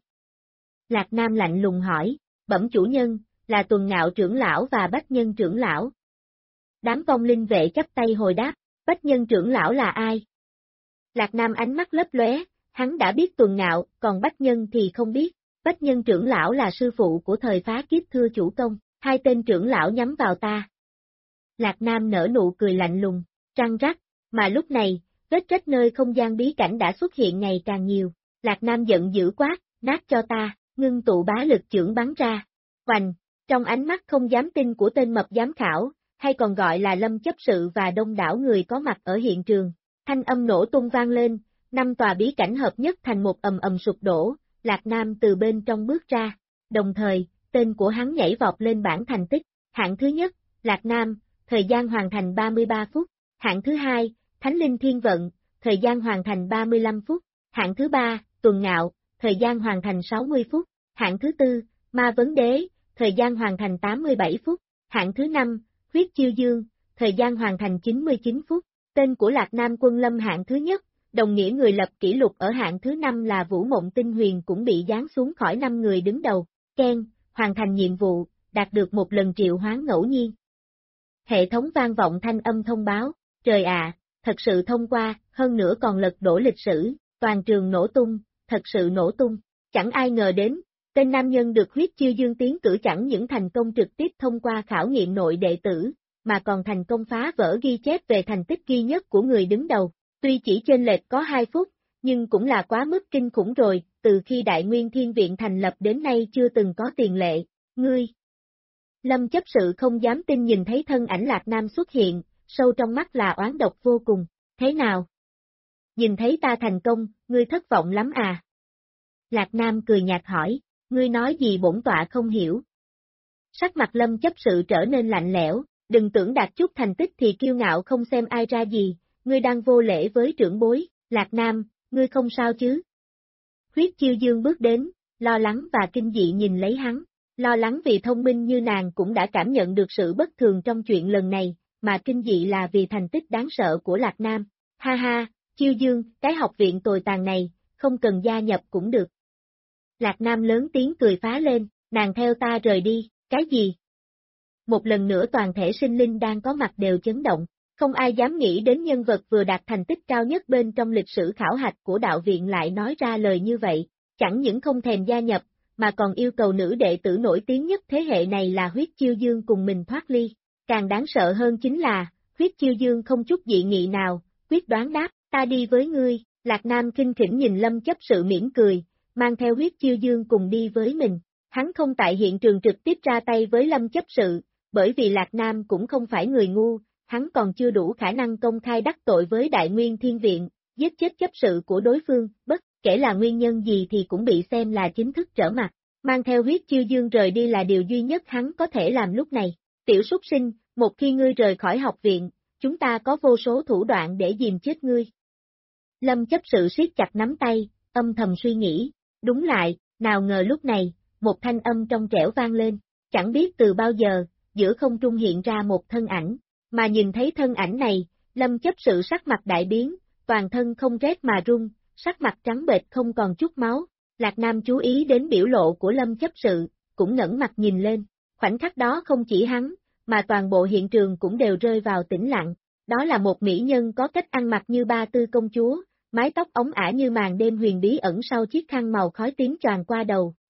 Lạc Nam lạnh lùng hỏi, bẩm chủ nhân, là Tuần Ngạo trưởng lão và Bách Nhân trưởng lão. Đám vong linh vệ chắp tay hồi đáp, Bách Nhân trưởng lão là ai? Lạc Nam ánh mắt lấp lóe, hắn đã biết Tuần Ngạo, còn Bách Nhân thì không biết. Bách Nhân trưởng lão là sư phụ của thời phá kiếp thưa chủ công, 2 tên trưởng lão nhắm vào ta. Lạc Nam nở nụ cười lạnh lùng, trăng rắc, mà lúc này, vết rách nơi không gian bí cảnh đã xuất hiện ngày càng nhiều. Lạc Nam giận dữ quát, nát cho ta, ngưng tụ bá lực chưởng bắn ra. Hoành, trong ánh mắt không dám tin của tên mập giám khảo, hay còn gọi là Lâm chấp sự và đông đảo người có mặt ở hiện trường. Thanh âm nổ tung vang lên, 5 tòa bí cảnh hợp nhất thành một ầm ầm sụp đổ, Lạc Nam từ bên trong bước ra, đồng thời, tên của hắn nhảy vọt lên bảng thành tích. Hạng thứ nhất, Lạc Nam, thời gian hoàn thành 33 phút. Hạng thứ hai, Thánh Linh Thiên Vận, thời gian hoàn thành 35 phút. Hạng thứ ba, Tuần Ngạo, thời gian hoàn thành 60 phút. Hạng thứ tư, Ma Vấn Đế, thời gian hoàn thành 87 phút. Hạng thứ năm, Huyết Chiêu Dương, thời gian hoàn thành 99 phút. Tên của Lạc Nam Quân Lâm hạng thứ nhất, đồng nghĩa người lập kỷ lục ở hạng thứ 5 là Vũ Mộng Tinh Huyền cũng bị giáng xuống khỏi 5 người đứng đầu. Ken, hoàn thành nhiệm vụ, đạt được một lần triệu hoán ngẫu nhiên. Hệ thống vang vọng thanh âm thông báo, trời ạ, thật sự thông qua, hơn nữa còn lật đổ lịch sử, toàn trường nổ tung, thật sự nổ tung. Chẳng ai ngờ đến, tên nam nhân được Huyết Chiêu Dương tiến cử chẳng những thành công trực tiếp thông qua khảo nghiệm nội đệ tử, mà còn thành công phá vỡ ghi chép về thành tích ghi nhất của người đứng đầu. Tuy chỉ chênh lệch có 2 phút, nhưng cũng là quá mức kinh khủng rồi, từ khi Đại Nguyên Thiên Viện thành lập đến nay chưa từng có tiền lệ. Ngươi! Lâm chấp sự không dám tin nhìn thấy thân ảnh Lạc Nam xuất hiện, sâu trong mắt là oán độc vô cùng. Thế nào? Nhìn thấy ta thành công, ngươi thất vọng lắm à? Lạc Nam cười nhạt hỏi, ngươi nói gì bổn tọa không hiểu. Sắc mặt Lâm chấp sự trở nên lạnh lẽo, đừng tưởng đạt chút thành tích thì kiêu ngạo không xem ai ra gì, ngươi đang vô lễ với trưởng bối. Lạc Nam, ngươi không sao chứ? Huyết Chiêu Dương bước đến, lo lắng và kinh dị nhìn lấy hắn, lo lắng vì thông minh như nàng cũng đã cảm nhận được sự bất thường trong chuyện lần này, mà kinh dị là vì thành tích đáng sợ của Lạc Nam. Ha ha, Chiêu Dương, cái học viện tồi tàn này, không cần gia nhập cũng được. Lạc Nam lớn tiếng cười phá lên, nàng theo ta rời đi, cái gì? Một lần nữa toàn thể sinh linh đang có mặt đều chấn động, không ai dám nghĩ đến nhân vật vừa đạt thành tích cao nhất bên trong lịch sử khảo hạch của đạo viện lại nói ra lời như vậy, chẳng những không thèm gia nhập, mà còn yêu cầu nữ đệ tử nổi tiếng nhất thế hệ này là Huyết Chiêu Dương cùng mình thoát ly. Càng đáng sợ hơn chính là, Huyết Chiêu Dương không chút dị nghị nào, quyết đoán đáp, ta đi với ngươi. Lạc Nam khinh khỉnh nhìn Lâm chấp sự mỉm cười, mang theo Huyết Chiêu Dương cùng đi với mình. Hắn không tại hiện trường trực tiếp ra tay với Lâm chấp sự, bởi vì Lạc Nam cũng không phải người ngu, hắn còn chưa đủ khả năng công khai đắc tội với Đại Nguyên Thiên Viện, giết chết chấp sự của đối phương, bất kể là nguyên nhân gì thì cũng bị xem là chính thức trở mặt. Mang theo Huyết Chiêu Dương rời đi là điều duy nhất hắn có thể làm lúc này. Tiểu súc sinh, một khi ngươi rời khỏi học viện, chúng ta có vô số thủ đoạn để dìm chết ngươi. Lâm chấp sự siết chặt nắm tay, âm thầm suy nghĩ, đúng lại, nào ngờ lúc này, một thanh âm trong trẻo vang lên, chẳng biết từ bao giờ, giữa không trung hiện ra một thân ảnh, mà nhìn thấy thân ảnh này, Lâm chấp sự sắc mặt đại biến, toàn thân không rét mà run, sắc mặt trắng bệch không còn chút máu. Lạc Nam chú ý đến biểu lộ của Lâm chấp sự, cũng ngẩng mặt nhìn lên, khoảnh khắc đó không chỉ hắn, mà toàn bộ hiện trường cũng đều rơi vào tĩnh lặng, đó là một mỹ nhân có cách ăn mặc như Ba Tư công chúa, mái tóc ống ả như màn đêm huyền bí ẩn sau chiếc khăn màu khói tím choàng qua đầu,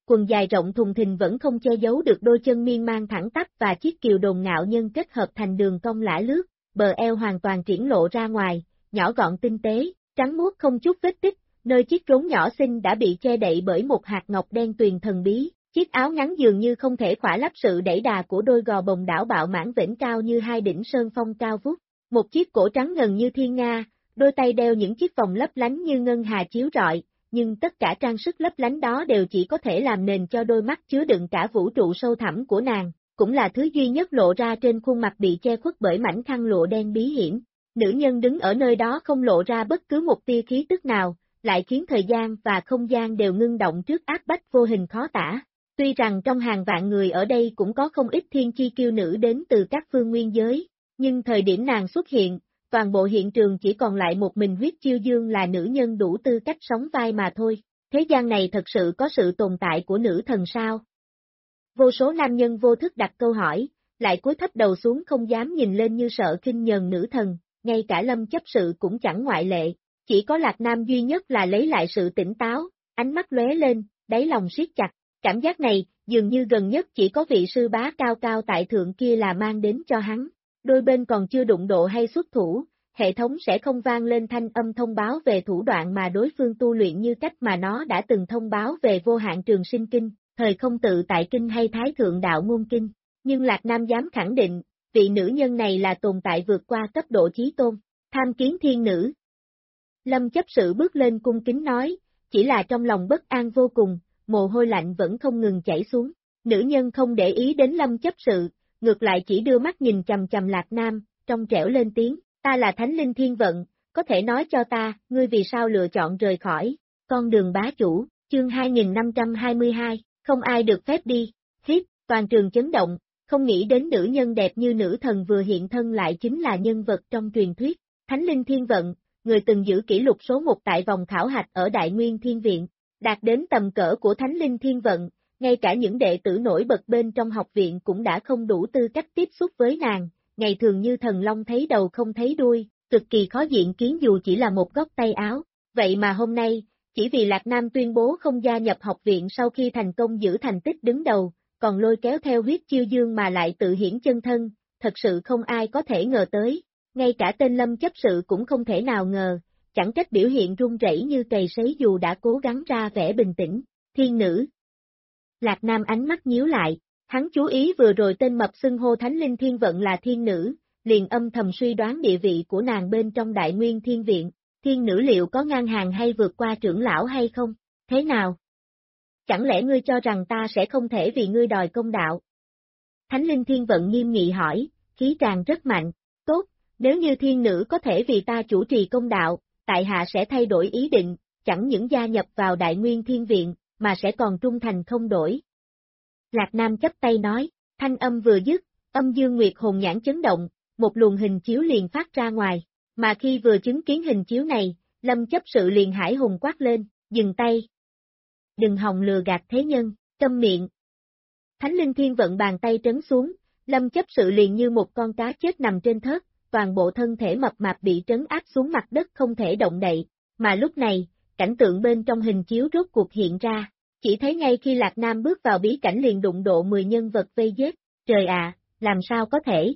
quần dài rộng thùng thình vẫn không che giấu được đôi chân miên man thẳng tắp và chiếc kiều đồn ngạo nhân kết hợp thành đường cong lả lướt, bờ eo hoàn toàn triển lộ ra ngoài, nhỏ gọn tinh tế, trắng muốt không chút vết tích, nơi chiếc rốn nhỏ xinh đã bị che đậy bởi một hạt ngọc đen tuyền thần bí. Chiếc áo ngắn dường như không thể khỏa lấp sự đẩy đà của đôi gò bồng đảo bạo mãn vĩnh cao như hai đỉnh sơn phong cao vút. Một chiếc cổ trắng ngần như thiên nga, đôi tay đeo những chiếc vòng lấp lánh như ngân hà chiếu rọi, nhưng tất cả trang sức lấp lánh đó đều chỉ có thể làm nền cho đôi mắt chứa đựng cả vũ trụ sâu thẳm của nàng, cũng là thứ duy nhất lộ ra trên khuôn mặt bị che khuất bởi mảnh khăn lụa đen bí hiểm. Nữ nhân đứng ở nơi đó không lộ ra bất cứ một tia khí tức nào, lại khiến thời gian và không gian đều ngưng động trước áp bách vô hình khó tả. Tuy rằng trong hàng vạn người ở đây cũng có không ít thiên chi kiêu nữ đến từ các phương nguyên giới, nhưng thời điểm nàng xuất hiện, toàn bộ hiện trường chỉ còn lại một mình Huyết Chiêu Dương là nữ nhân đủ tư cách sóng vai mà thôi. Thế gian này thật sự có sự tồn tại của nữ thần sao? Vô số nam nhân vô thức đặt câu hỏi, lại cúi thấp đầu xuống không dám nhìn lên như sợ khinh nhờn nữ thần, ngay cả Lâm chấp sự cũng chẳng ngoại lệ, chỉ có Lạc Nam duy nhất là lấy lại sự tỉnh táo, ánh mắt lóe lên, đáy lòng siết chặt. Cảm giác này, dường như gần nhất chỉ có vị sư bá cao cao tại thượng kia là mang đến cho hắn. Đôi bên còn chưa đụng độ hay xuất thủ, hệ thống sẽ không vang lên thanh âm thông báo về thủ đoạn mà đối phương tu luyện như cách mà nó đã từng thông báo về vô hạn trường sinh kinh, thời không tự tại kinh hay thái thượng đạo ngôn kinh. Nhưng Lạc Nam dám khẳng định, vị nữ nhân này là tồn tại vượt qua cấp độ chí tôn, tham kiến thiên nữ. Lâm chấp sự bước lên cung kính nói, chỉ là trong lòng bất an vô cùng, mồ hôi lạnh vẫn không ngừng chảy xuống. Nữ nhân không để ý đến Lâm chấp sự, ngược lại chỉ đưa mắt nhìn chầm chầm Lạc Nam, trong trẻo lên tiếng, ta là Thánh Linh Thiên Vận, có thể nói cho ta, ngươi vì sao lựa chọn rời khỏi con đường bá chủ, chương 2522, không ai được phép đi, hít, toàn trường chấn động, không nghĩ đến nữ nhân đẹp như nữ thần vừa hiện thân lại chính là nhân vật trong truyền thuyết, Thánh Linh Thiên Vận, người từng giữ kỷ lục số 1 tại vòng khảo hạch ở Đại Nguyên Thiên Viện, đạt đến tầm cỡ của Thánh Linh Thiên Vận. Ngay cả những đệ tử nổi bật bên trong học viện cũng đã không đủ tư cách tiếp xúc với nàng, ngày thường như thần long thấy đầu không thấy đuôi, cực kỳ khó diện kiến dù chỉ là một góc tay áo. Vậy mà hôm nay, chỉ vì Lạc Nam tuyên bố không gia nhập học viện sau khi thành công giữ thành tích đứng đầu, còn lôi kéo theo Huyết Chiêu Dương mà lại tự hiển chân thân, thật sự không ai có thể ngờ tới. Ngay cả tên Lâm chấp sự cũng không thể nào ngờ, chẳng trách biểu hiện run rẩy như cầy sấy dù đã cố gắng ra vẻ bình tĩnh. Thiên nữ. Lạc Nam ánh mắt nhíu lại, hắn chú ý vừa rồi tên mập xưng hô Thánh Linh Thiên Vận là thiên nữ, liền âm thầm suy đoán địa vị của nàng bên trong Đại Nguyên Thiên Viện, thiên nữ liệu có ngang hàng hay vượt qua trưởng lão hay không, thế nào? Chẳng lẽ ngươi cho rằng ta sẽ không thể vì ngươi đòi công đạo? Thánh Linh Thiên Vận nghiêm nghị hỏi, khí tràng rất mạnh, tốt, nếu như thiên nữ có thể vì ta chủ trì công đạo, tại hạ sẽ thay đổi ý định, chẳng những gia nhập vào Đại Nguyên Thiên Viện, mà sẽ còn trung thành không đổi. Lạc Nam chắp tay nói, thanh âm vừa dứt, âm dương nguyệt hồn nhãn chấn động, một luồng hình chiếu liền phát ra ngoài, mà khi vừa chứng kiến hình chiếu này, Lâm chấp sự liền hải hùng quát lên, dừng tay. Đừng hòng lừa gạt thế nhân, câm miệng. Thánh Linh Thiên Vận bàn tay trấn xuống, Lâm chấp sự liền như một con cá chết nằm trên thớt, toàn bộ thân thể mập mạp bị trấn áp xuống mặt đất không thể động đậy, mà lúc này, cảnh tượng bên trong hình chiếu rốt cuộc hiện ra, chỉ thấy ngay khi Lạc Nam bước vào bí cảnh liền đụng độ 10 nhân vật vây giết, trời ạ, làm sao có thể?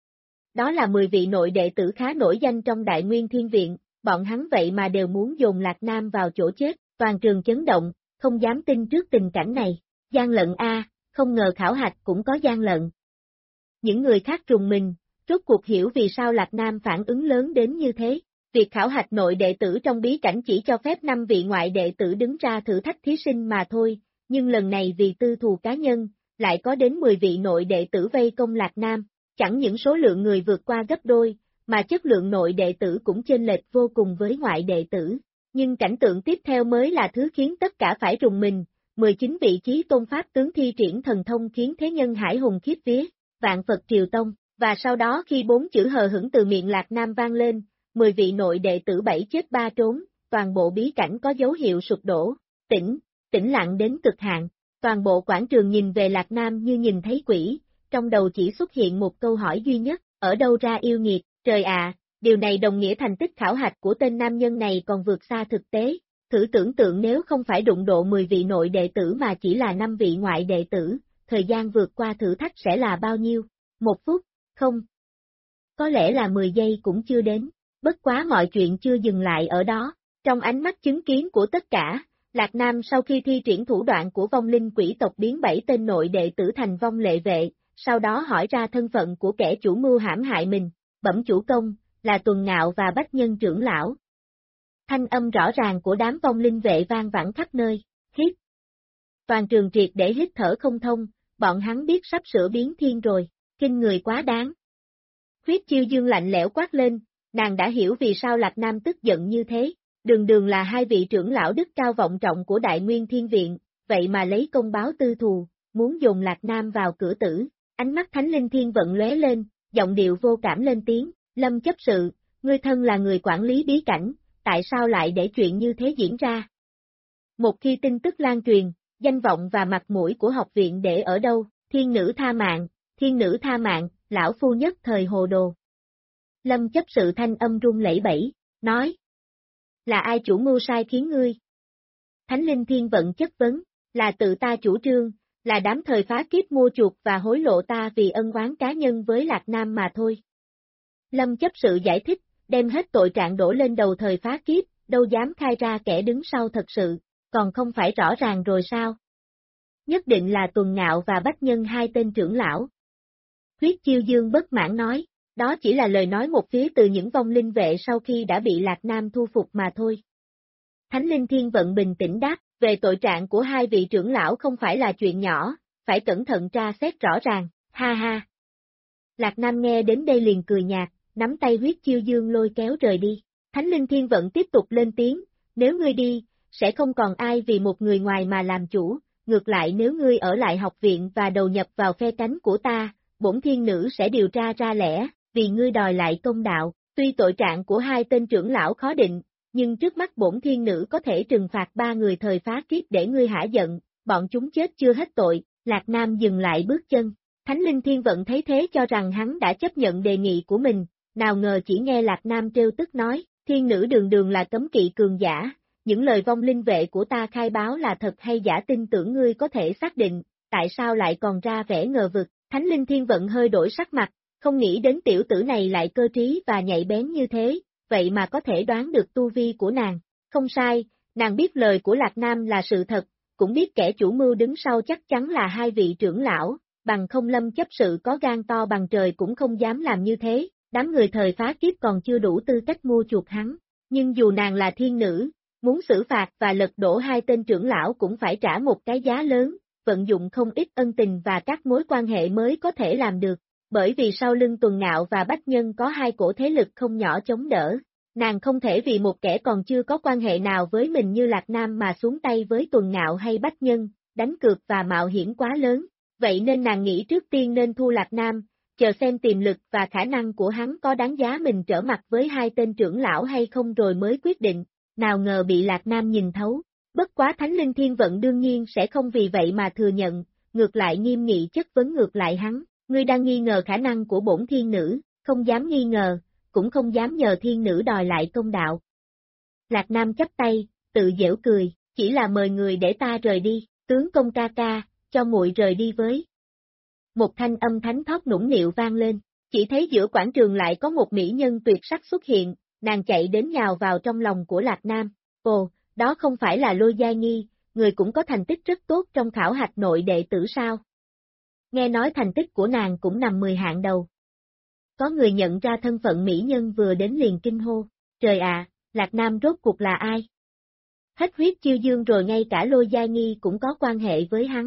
Đó là 10 vị nội đệ tử khá nổi danh trong Đại Nguyên Thiên Viện, bọn hắn vậy mà đều muốn dồn Lạc Nam vào chỗ chết, toàn trường chấn động, không dám tin trước tình cảnh này, gian lận a, không ngờ khảo hạch cũng có gian lận. Những người khác rùng mình, rốt cuộc hiểu vì sao Lạc Nam phản ứng lớn đến như thế. Việc khảo hạch nội đệ tử trong bí cảnh chỉ cho phép 5 vị ngoại đệ tử đứng ra thử thách thí sinh mà thôi, nhưng lần này vì tư thù cá nhân, lại có đến 10 vị nội đệ tử vây công Lạc Nam, chẳng những số lượng người vượt qua gấp đôi, mà chất lượng nội đệ tử cũng chênh lệch vô cùng với ngoại đệ tử. Nhưng cảnh tượng tiếp theo mới là thứ khiến tất cả phải rùng mình, 19 vị trí tôn pháp tướng thi triển thần thông khiến thế nhân hải hùng khiếp vía, vạn Phật triều tông, và sau đó khi 4 chữ hờ hững từ miệng Lạc Nam vang lên, 10 vị nội đệ tử 7 chết 3 trốn, toàn bộ bí cảnh có dấu hiệu sụp đổ, tĩnh lặng đến cực hạn, toàn bộ quảng trường nhìn về Lạc Nam như nhìn thấy quỷ, trong đầu chỉ xuất hiện một câu hỏi duy nhất, ở đâu ra yêu nghiệt, trời ạ, điều này đồng nghĩa thành tích khảo hạch của tên nam nhân này còn vượt xa thực tế, Thử tưởng tượng nếu không phải đụng độ 10 vị nội đệ tử mà chỉ là 5 vị ngoại đệ tử, thời gian vượt qua thử thách sẽ là bao nhiêu? 1 phút, không. Có lẽ là 10 giây cũng chưa đến, bất quá mọi chuyện chưa dừng lại ở đó. Trong ánh mắt chứng kiến của tất cả, Lạc Nam sau khi thi triển thủ đoạn của vong linh quỷ tộc biến 7 tên nội đệ tử thành vong lệ vệ, sau đó hỏi ra thân phận của kẻ chủ mưu hãm hại mình, bẩm chủ công, là Tuần Ngạo và Bách Nhân trưởng lão. Thanh âm rõ ràng của đám vong linh vệ vang vẳng khắp nơi, hít. Toàn trường triệt để hít thở không thông, bọn hắn biết sắp sửa biến thiên rồi, kinh người quá đáng. Huyết Chiêu Dương lạnh lẽo quát lên, nàng đã hiểu vì sao Lạc Nam tức giận như thế, đường đường là hai vị trưởng lão đức cao vọng trọng của Đại Nguyên Thiên Viện, vậy mà lấy công báo tư thù, muốn dồn Lạc Nam vào cửa tử, ánh mắt Thánh Linh Thiên vận lóe lên, giọng điệu vô cảm lên tiếng, Lâm chấp sự, ngươi thân là người quản lý bí cảnh, tại sao lại để chuyện như thế diễn ra? Một khi tin tức lan truyền, danh vọng và mặt mũi của học viện để ở đâu, thiên nữ tha mạng, lão phu nhất thời hồ đồ. Lâm chấp sự thanh âm run lẩy bẩy, nói. Là ai chủ mưu sai khiến ngươi? Thánh Linh Thiên vận chất vấn, là tự ta chủ trương, là đám thời phá kiếp mua chuộc và hối lộ ta vì ân oán cá nhân với Lạc Nam mà thôi. Lâm chấp sự giải thích, đem hết tội trạng đổ lên đầu thời phá kiếp, đâu dám khai ra kẻ đứng sau thật sự, còn không phải rõ ràng rồi sao? Nhất định là Tuần Ngạo và Bách Nhân hai tên trưởng lão. Huyết Chiêu Dương bất mãn nói, đó chỉ là lời nói một phía từ những vong linh vệ sau khi đã bị Lạc Nam thu phục mà thôi. Thánh Linh Thiên vận bình tĩnh đáp, về tội trạng của hai vị trưởng lão không phải là chuyện nhỏ, phải cẩn thận tra xét rõ ràng, ha ha. Lạc Nam nghe đến đây liền cười nhạt, nắm tay Huyết Chiêu Dương lôi kéo rời đi. Thánh Linh Thiên vận tiếp tục lên tiếng, nếu ngươi đi, sẽ không còn ai vì một người ngoài mà làm chủ, ngược lại nếu ngươi ở lại học viện và đầu nhập vào phe cánh của ta, bổn thiên nữ sẽ điều tra ra lẽ, vì ngươi đòi lại công đạo, tuy tội trạng của hai tên trưởng lão khó định, nhưng trước mắt bổn thiên nữ có thể trừng phạt 3 người thời phá kiếp để ngươi hả giận, bọn chúng chết chưa hết tội, Lạc Nam dừng lại bước chân. Thánh Linh Thiên vận thấy thế cho rằng hắn đã chấp nhận đề nghị của mình, nào ngờ chỉ nghe Lạc Nam trêu tức nói, thiên nữ đường đường là cấm kỵ cường giả, những lời vong linh vệ của ta khai báo là thật hay giả tin tưởng ngươi có thể xác định, tại sao lại còn ra vẻ ngờ vực, Thánh Linh Thiên vận hơi đổi sắc mặt, không nghĩ đến tiểu tử này lại cơ trí và nhạy bén như thế, vậy mà có thể đoán được tu vi của nàng, không sai, nàng biết lời của Lạc Nam là sự thật, cũng biết kẻ chủ mưu đứng sau chắc chắn là hai vị trưởng lão, bằng không Lâm chấp sự có gan to bằng trời cũng không dám làm như thế, đám người thời phá kiếp còn chưa đủ tư cách mua chuộc hắn, nhưng dù nàng là thiên nữ, muốn xử phạt và lật đổ hai tên trưởng lão cũng phải trả một cái giá lớn, vận dụng không ít ân tình và các mối quan hệ mới có thể làm được, bởi vì sau lưng Tuần Ngạo và Bách Nhân có hai cổ thế lực không nhỏ chống đỡ, nàng không thể vì một kẻ còn chưa có quan hệ nào với mình như Lạc Nam mà xuống tay với Tuần Ngạo hay Bách Nhân, đánh cược và mạo hiểm quá lớn, vậy nên nàng nghĩ trước tiên nên thu Lạc Nam, chờ xem tiềm lực và khả năng của hắn có đáng giá mình trở mặt với hai tên trưởng lão hay không rồi mới quyết định, nào ngờ bị Lạc Nam nhìn thấu, bất quá Thánh Linh Thiên vận đương nhiên sẽ không vì vậy mà thừa nhận, ngược lại nghiêm nghị chất vấn ngược lại hắn, ngươi đang nghi ngờ khả năng của bổn thiên nữ, không dám nghi ngờ, cũng không dám nhờ thiên nữ đòi lại công đạo. Lạc Nam chắp tay, tự giễu cười, chỉ là mời người để ta rời đi, tướng công ca ca, cho muội rời đi với. Một thanh âm thánh thót nũng nịu vang lên, chỉ thấy giữa quảng trường lại có một mỹ nhân tuyệt sắc xuất hiện, nàng chạy đến nhào vào trong lòng của Lạc Nam, ồ, đó không phải là Lôi Giai Nghi, người cũng có thành tích rất tốt trong khảo hạch nội đệ tử sao. Nghe nói thành tích của nàng cũng nằm 10 hạng đầu. Có người nhận ra thân phận mỹ nhân vừa đến liền kinh hô, trời ạ, Lạc Nam rốt cuộc là ai? Hết Huyết Chiêu Dương rồi ngay cả Lôi Giai Nghi cũng có quan hệ với hắn.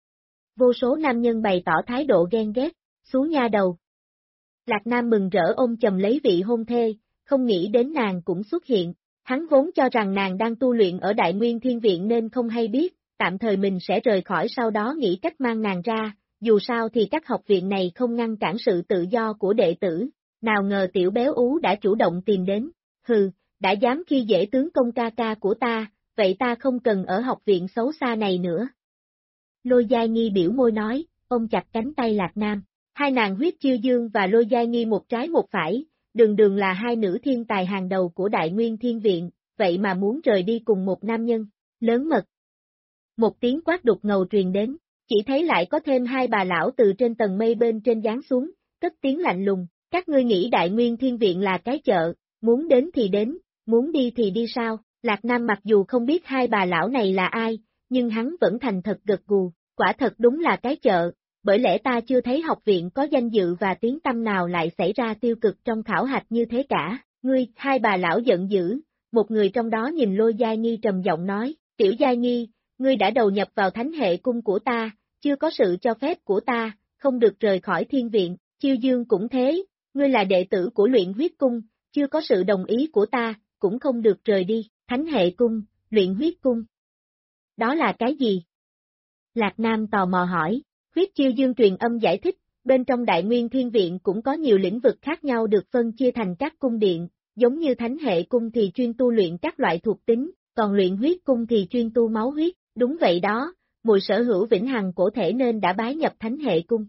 Vô số nam nhân bày tỏ thái độ ghen ghét, xuống nha đầu. Lạc Nam mừng rỡ ôm chầm lấy vị hôn thê, không nghĩ đến nàng cũng xuất hiện, hắn vốn cho rằng nàng đang tu luyện ở Đại Nguyên Thiên Viện nên không hay biết, tạm thời mình sẽ rời khỏi sau đó nghĩ cách mang nàng ra, dù sao thì các học viện này không ngăn cản sự tự do của đệ tử, nào ngờ tiểu béo ú đã chủ động tìm đến, hừ, đã dám khi dễ tướng công ca ca của ta, vậy ta không cần ở học viện xấu xa này nữa. Lôi Giai Nghi biểu môi nói, ôm chặt cánh tay Lạc Nam, hai nàng Huyết Chiêu Dương và Lôi Giai Nghi một trái một phải, đường đường là hai nữ thiên tài hàng đầu của Đại Nguyên Thiên Viện, vậy mà muốn rời đi cùng một nam nhân, lớn mật. Một tiếng quát đục ngầu truyền đến, chỉ thấy lại có thêm hai bà lão từ trên tầng mây bên trên giáng xuống, cất tiếng lạnh lùng, các ngươi nghĩ Đại Nguyên Thiên Viện là cái chợ, muốn đến thì đến, muốn đi thì đi sao? Lạc Nam mặc dù không biết hai bà lão này là ai, nhưng hắn vẫn thành thật gật gù, quả thật đúng là cái chợ, bởi lẽ ta chưa thấy học viện có danh dự và tiếng tăm nào lại xảy ra tiêu cực trong khảo hạch như thế cả. Ngươi, hai bà lão giận dữ, một người trong đó nhìn Lôi Giai Nghi trầm giọng nói, Tiểu Giai Nghi, ngươi đã đầu nhập vào thánh hệ cung của ta, chưa có sự cho phép của ta, không được rời khỏi thiên viện, Chiêu Dương cũng thế, ngươi là đệ tử của luyện huyết cung, chưa có sự đồng ý của ta, cũng không được rời đi, thánh hệ cung, luyện huyết cung. Đó là cái gì? Lạc Nam tò mò hỏi, huyết Chiêu Dương truyền âm giải thích, bên trong Đại Nguyên Thiên Viện cũng có nhiều lĩnh vực khác nhau được phân chia thành các cung điện, giống như thánh hệ cung thì chuyên tu luyện các loại thuộc tính, còn luyện huyết cung thì chuyên tu máu huyết, đúng vậy đó, mùi sở hữu vĩnh hằng cổ thể nên đã bái nhập thánh hệ cung.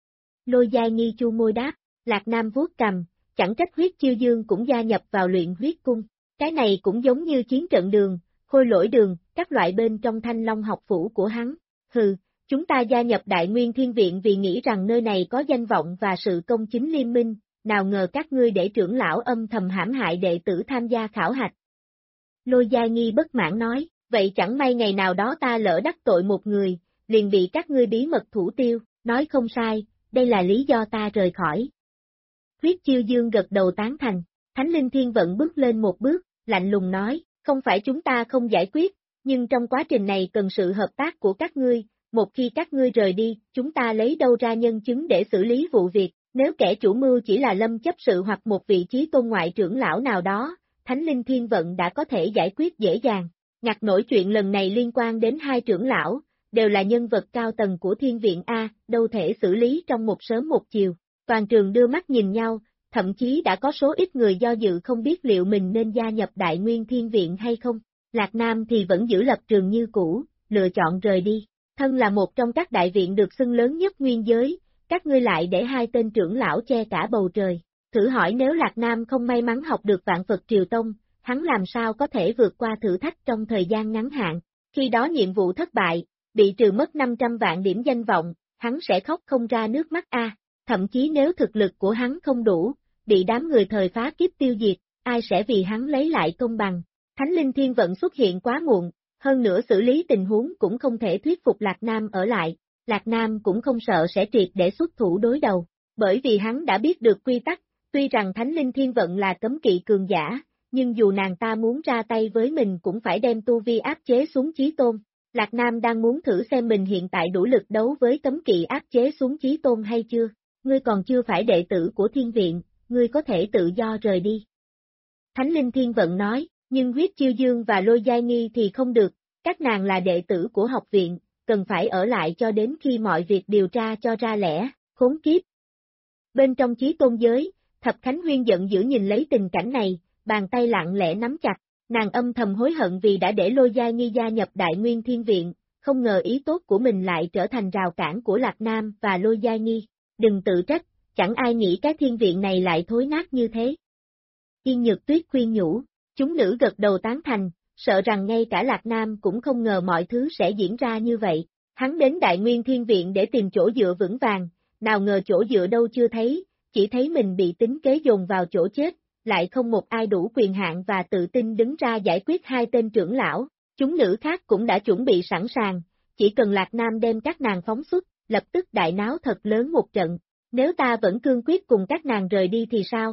Lôi Giai Nghi chu môi đáp, Lạc Nam vuốt cằm, chẳng trách huyết Chiêu Dương cũng gia nhập vào luyện huyết cung, cái này cũng giống như chiến trận đường, khôi lỗi đường, các loại bên trong Thanh Long học phủ của hắn, hừ. Chúng ta gia nhập Đại Nguyên Thiên Viện vì nghĩ rằng nơi này có danh vọng và sự công chính liên minh, nào ngờ các ngươi để trưởng lão âm thầm hãm hại đệ tử tham gia khảo hạch. Lôi Giai Nghi bất mãn nói, vậy chẳng may ngày nào đó ta lỡ đắc tội một người, liền bị các ngươi bí mật thủ tiêu, nói không sai, đây là lý do ta rời khỏi. Huyết Chiêu Dương gật đầu tán thành, Thánh Linh Thiên Vận bước lên một bước, lạnh lùng nói, không phải chúng ta không giải quyết, nhưng trong quá trình này cần sự hợp tác của các ngươi. Một khi các ngươi rời đi, chúng ta lấy đâu ra nhân chứng để xử lý vụ việc, nếu kẻ chủ mưu chỉ là Lâm chấp sự hoặc một vị trí tôn ngoại trưởng lão nào đó, Thánh Linh Thiên Vận đã có thể giải quyết dễ dàng. Ngặt nổi chuyện lần này liên quan đến hai trưởng lão, đều là nhân vật cao tầng của Thiên Viện A, đâu thể xử lý trong một sớm một chiều. Toàn trường đưa mắt nhìn nhau, thậm chí đã có số ít người do dự không biết liệu mình nên gia nhập Đại Nguyên Thiên Viện hay không. Lạc Nam thì vẫn giữ lập trường như cũ, lựa chọn rời đi. Thân là một trong các đại viện được xưng lớn nhất nguyên giới, các ngươi lại để hai tên trưởng lão che cả bầu trời. Thử hỏi nếu Lạc Nam không may mắn học được Vạn Phật Triều Tông, hắn làm sao có thể vượt qua thử thách trong thời gian ngắn hạn. Khi đó nhiệm vụ thất bại, bị trừ mất 500 vạn điểm danh vọng, hắn sẽ khóc không ra nước mắt a. Thậm chí nếu thực lực của hắn không đủ, bị đám người thời phá kiếp tiêu diệt, ai sẽ vì hắn lấy lại công bằng. Thánh Linh Thiên Vận xuất hiện quá muộn. Hơn nữa xử lý tình huống cũng không thể thuyết phục Lạc Nam ở lại, Lạc Nam cũng không sợ sẽ triệt để xuất thủ đối đầu, bởi vì hắn đã biết được quy tắc, tuy rằng Thánh Linh Thiên Vận là cấm kỵ cường giả, nhưng dù nàng ta muốn ra tay với mình cũng phải đem tu vi áp chế xuống chí tôn. Lạc Nam đang muốn thử xem mình hiện tại đủ lực đấu với cấm kỵ áp chế xuống chí tôn hay chưa, ngươi còn chưa phải đệ tử của Thiên Viện, ngươi có thể tự do rời đi. Thánh Linh Thiên Vận nói. Nhưng huyết Chiêu Dương và Lôi Giai Nghi thì không được, các nàng là đệ tử của học viện, cần phải ở lại cho đến khi mọi việc điều tra cho ra lẽ, khốn kiếp. Bên trong chí tôn giới, Thập Khánh Huyên giận dữ nhìn lấy tình cảnh này, bàn tay lặng lẽ nắm chặt, nàng âm thầm hối hận vì đã để Lôi Giai Nghi gia nhập Đại Nguyên Thiên Viện, không ngờ ý tốt của mình lại trở thành rào cản của Lạc Nam và Lôi Giai Nghi. Đừng tự trách, chẳng ai nghĩ cái thiên viện này lại thối nát như thế. Yên Nhược Tuyết khuyên nhủ. Chúng nữ gật đầu tán thành, sợ rằng ngay cả Lạc Nam cũng không ngờ mọi thứ sẽ diễn ra như vậy. Hắn đến Đại Nguyên Thiên Viện để tìm chỗ dựa vững vàng, nào ngờ chỗ dựa đâu chưa thấy, chỉ thấy mình bị tính kế dồn vào chỗ chết, lại không một ai đủ quyền hạn và tự tin đứng ra giải quyết hai tên trưởng lão. Chúng nữ khác cũng đã chuẩn bị sẵn sàng, chỉ cần Lạc Nam đem các nàng phóng xuất, lập tức đại náo thật lớn một trận. Nếu ta vẫn cương quyết cùng các nàng rời đi thì sao?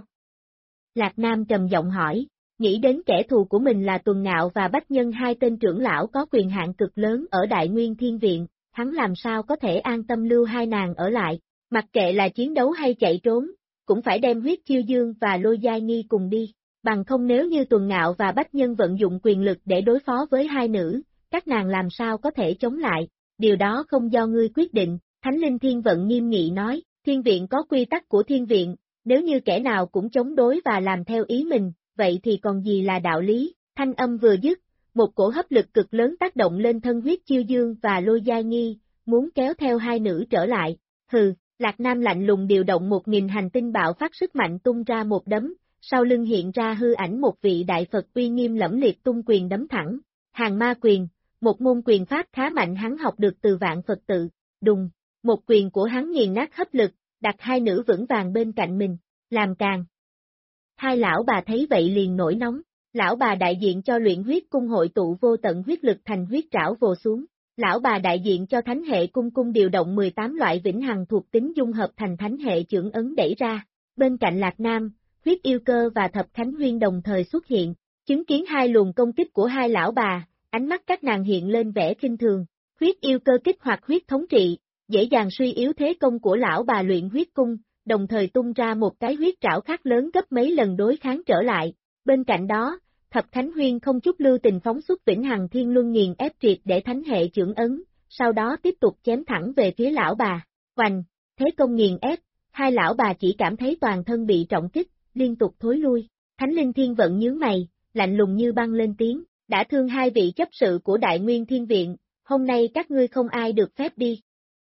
Lạc Nam trầm giọng hỏi. Nghĩ đến kẻ thù của mình là Tuần Ngạo và Bách Nhân, hai tên trưởng lão có quyền hạn cực lớn ở Đại Nguyên Thiên Viện, hắn làm sao có thể an tâm lưu hai nàng ở lại, mặc kệ là chiến đấu hay chạy trốn, cũng phải đem huyết Chiêu Dương và Lôi Giai Nghi cùng đi, bằng không nếu như Tuần Ngạo và Bách Nhân vận dụng quyền lực để đối phó với hai nữ, các nàng làm sao có thể chống lại, điều đó không do ngươi quyết định. Thánh Linh Thiên Vận nghiêm nghị nói, Thiên Viện có quy tắc của Thiên Viện, nếu như kẻ nào cũng chống đối và làm theo ý mình, vậy thì còn gì là đạo lý. Thanh âm vừa dứt, một cổ hấp lực cực lớn tác động lên thân huyết Chiêu Dương và Lôi Giai Nghi, muốn kéo theo hai nữ trở lại. Hừ, Lạc Nam lạnh lùng điều động 1000 hành tinh bạo phát sức mạnh tung ra một đấm, sau lưng hiện ra hư ảnh một vị đại Phật uy nghiêm lẫm liệt tung quyền đấm thẳng, Hàng Ma Quyền, một môn quyền pháp khá mạnh hắn học được từ Vạn Phật tự, đùng, một quyền của hắn nghiền nát hấp lực, đặt hai nữ vững vàng bên cạnh mình, làm càng. Hai lão bà thấy vậy liền nổi nóng, lão bà đại diện cho luyện huyết cung hội tụ vô tận huyết lực thành huyết trảo vồ xuống, lão bà đại diện cho thánh hệ cung cung điều động 18 loại vĩnh hằng thuộc tính dung hợp thành thánh hệ chưởng ấn đẩy ra, bên cạnh Lạc Nam, Huyết Yêu Cơ và Thập Khánh Huyên đồng thời xuất hiện, chứng kiến hai luồng công kích của hai lão bà, ánh mắt các nàng hiện lên vẻ khinh thường, Huyết Yêu Cơ kích hoạt huyết thống trị, dễ dàng suy yếu thế công của lão bà luyện huyết cung, đồng thời tung ra một cái huyết trảo khác lớn gấp mấy lần đối kháng trở lại, bên cạnh đó, Thập Khánh Huyên không chút lưu tình phóng xuất vĩnh hằng thiên luân nghiền ép triệt để thánh hệ chưởng ấn, sau đó tiếp tục chém thẳng về phía lão bà, hoành, thế công nghiền ép, hai lão bà chỉ cảm thấy toàn thân bị trọng kích, liên tục thối lui, Thánh Linh Thiên Vận nhướng mày, lạnh lùng như băng lên tiếng, đã thương hai vị chấp sự của Đại Nguyên Thiên Viện, hôm nay các ngươi không ai được phép đi.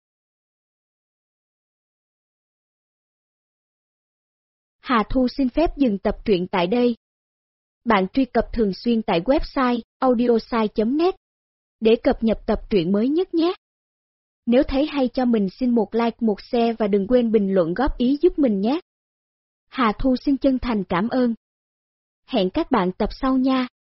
Hà Thu xin phép dừng tập truyện tại đây. Bạn truy cập thường xuyên tại website audiosai.net để cập nhật tập truyện mới nhất nhé. Nếu thấy hay cho mình xin một like một share và đừng quên bình luận góp ý giúp mình nhé. Hà Thu xin chân thành cảm ơn. Hẹn các bạn tập sau nha.